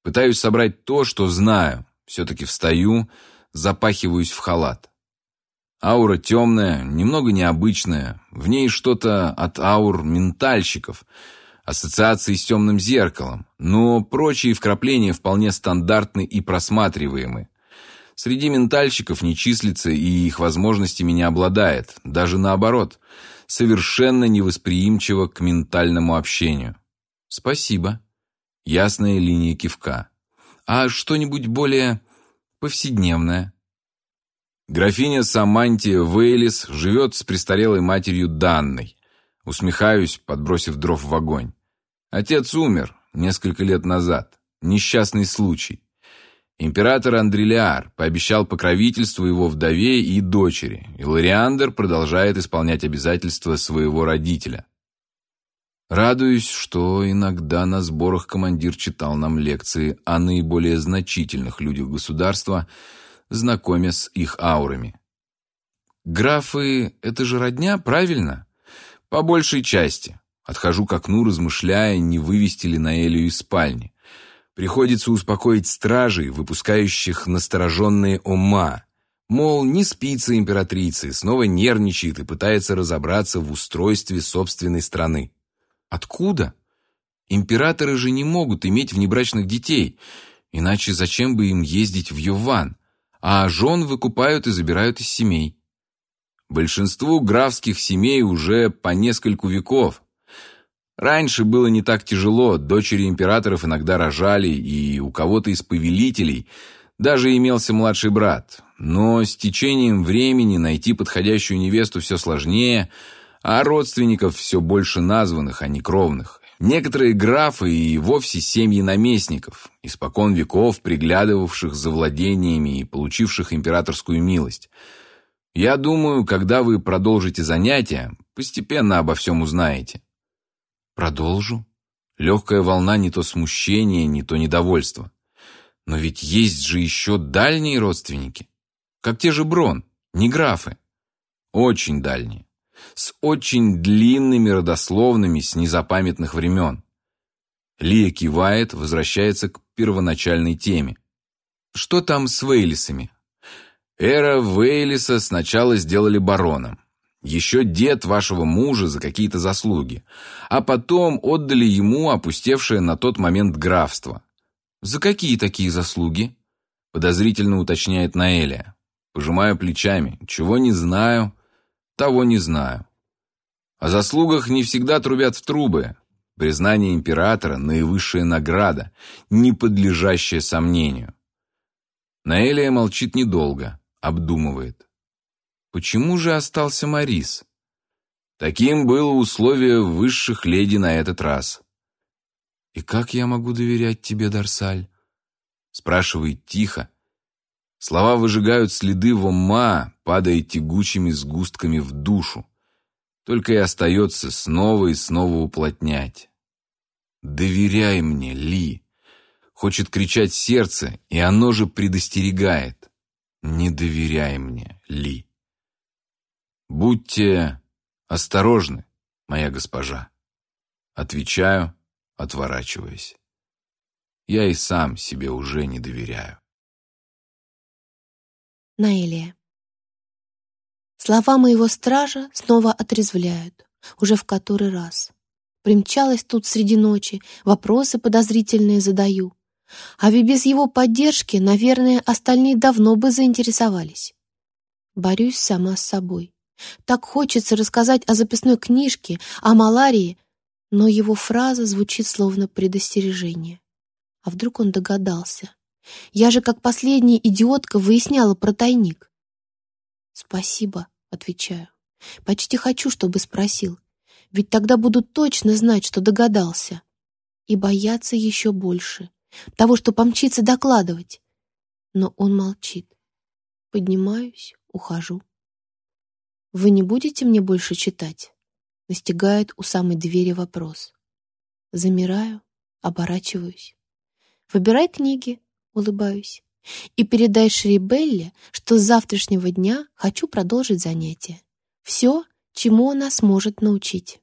Пытаюсь собрать то, что знаю. Все-таки встаю, запахиваюсь в халат. Аура темная, немного необычная. В ней что-то от аур ментальщиков, ассоциации с темным зеркалом, но прочие вкрапления вполне стандартны и просматриваемы. Среди ментальщиков не числится и их возможностями не обладает, даже наоборот, совершенно невосприимчиво к ментальному общению. Спасибо. Ясная линия кивка. А что-нибудь более повседневное? Графиня Самантия Вейлис живет с престарелой матерью Данной. Усмехаюсь, подбросив дров в огонь. Отец умер несколько лет назад. Несчастный случай. Император Андрелиар пообещал покровительство его вдове и дочери, и Лориандр продолжает исполнять обязательства своего родителя. Радуюсь, что иногда на сборах командир читал нам лекции о наиболее значительных людях государства, знакомя с их аурами. Графы — это же родня, правильно? По большей части. Отхожу к окну, размышляя, не вывести ли Наэлию из спальни. Приходится успокоить стражей, выпускающих настороженные ума. Мол, не спится императрица, снова нервничает и пытается разобраться в устройстве собственной страны. Откуда? Императоры же не могут иметь внебрачных детей, иначе зачем бы им ездить в Йован? А жен выкупают и забирают из семей. Большинству графских семей уже по нескольку веков. Раньше было не так тяжело, дочери императоров иногда рожали, и у кого-то из повелителей даже имелся младший брат. Но с течением времени найти подходящую невесту все сложнее, а родственников все больше названных, а не кровных. Некоторые графы и вовсе семьи наместников, испокон веков приглядывавших за владениями и получивших императорскую милость. Я думаю, когда вы продолжите занятия, постепенно обо всем узнаете. Продолжу. Легкая волна не то смущения, не то недовольства. Но ведь есть же еще дальние родственники. Как те же Брон, не графы. Очень дальние. С очень длинными родословными с незапамятных времен. Лия кивает, возвращается к первоначальной теме. Что там с Вейлисами? Эра Вейлиса сначала сделали бароном. Еще дед вашего мужа за какие-то заслуги. А потом отдали ему опустевшее на тот момент графство. За какие такие заслуги? Подозрительно уточняет Наэлия. Пожимаю плечами. Чего не знаю, того не знаю. О заслугах не всегда трубят в трубы. Признание императора – наивысшая награда, не подлежащая сомнению. Наэлия молчит недолго, обдумывает. Почему же остался Морис? Таким было условие высших леди на этот раз. «И как я могу доверять тебе, Дарсаль?» Спрашивает тихо. Слова выжигают следы в ума, падая тягучими сгустками в душу. Только и остается снова и снова уплотнять. «Доверяй мне, Ли!» Хочет кричать сердце, и оно же предостерегает. «Не доверяй мне, Ли!» «Будьте осторожны, моя госпожа», — отвечаю, отворачиваясь. Я и сам себе уже не доверяю. Наэлия. Слова моего стража снова отрезвляют, уже в который раз. Примчалась тут среди ночи, вопросы подозрительные задаю. А ведь без его поддержки, наверное, остальные давно бы заинтересовались. Борюсь сама с собой. Так хочется рассказать о записной книжке, о малярии, но его фраза звучит словно предостережение. А вдруг он догадался? Я же, как последняя идиотка, выясняла про тайник. «Спасибо», — отвечаю. «Почти хочу, чтобы спросил. Ведь тогда буду точно знать, что догадался. И бояться еще больше. Того, что помчится докладывать». Но он молчит. Поднимаюсь, ухожу. «Вы не будете мне больше читать?» Настигает у самой двери вопрос. Замираю, оборачиваюсь. «Выбирай книги», — улыбаюсь. «И передай Шрибелле, что с завтрашнего дня хочу продолжить занятия. Все, чему она сможет научить».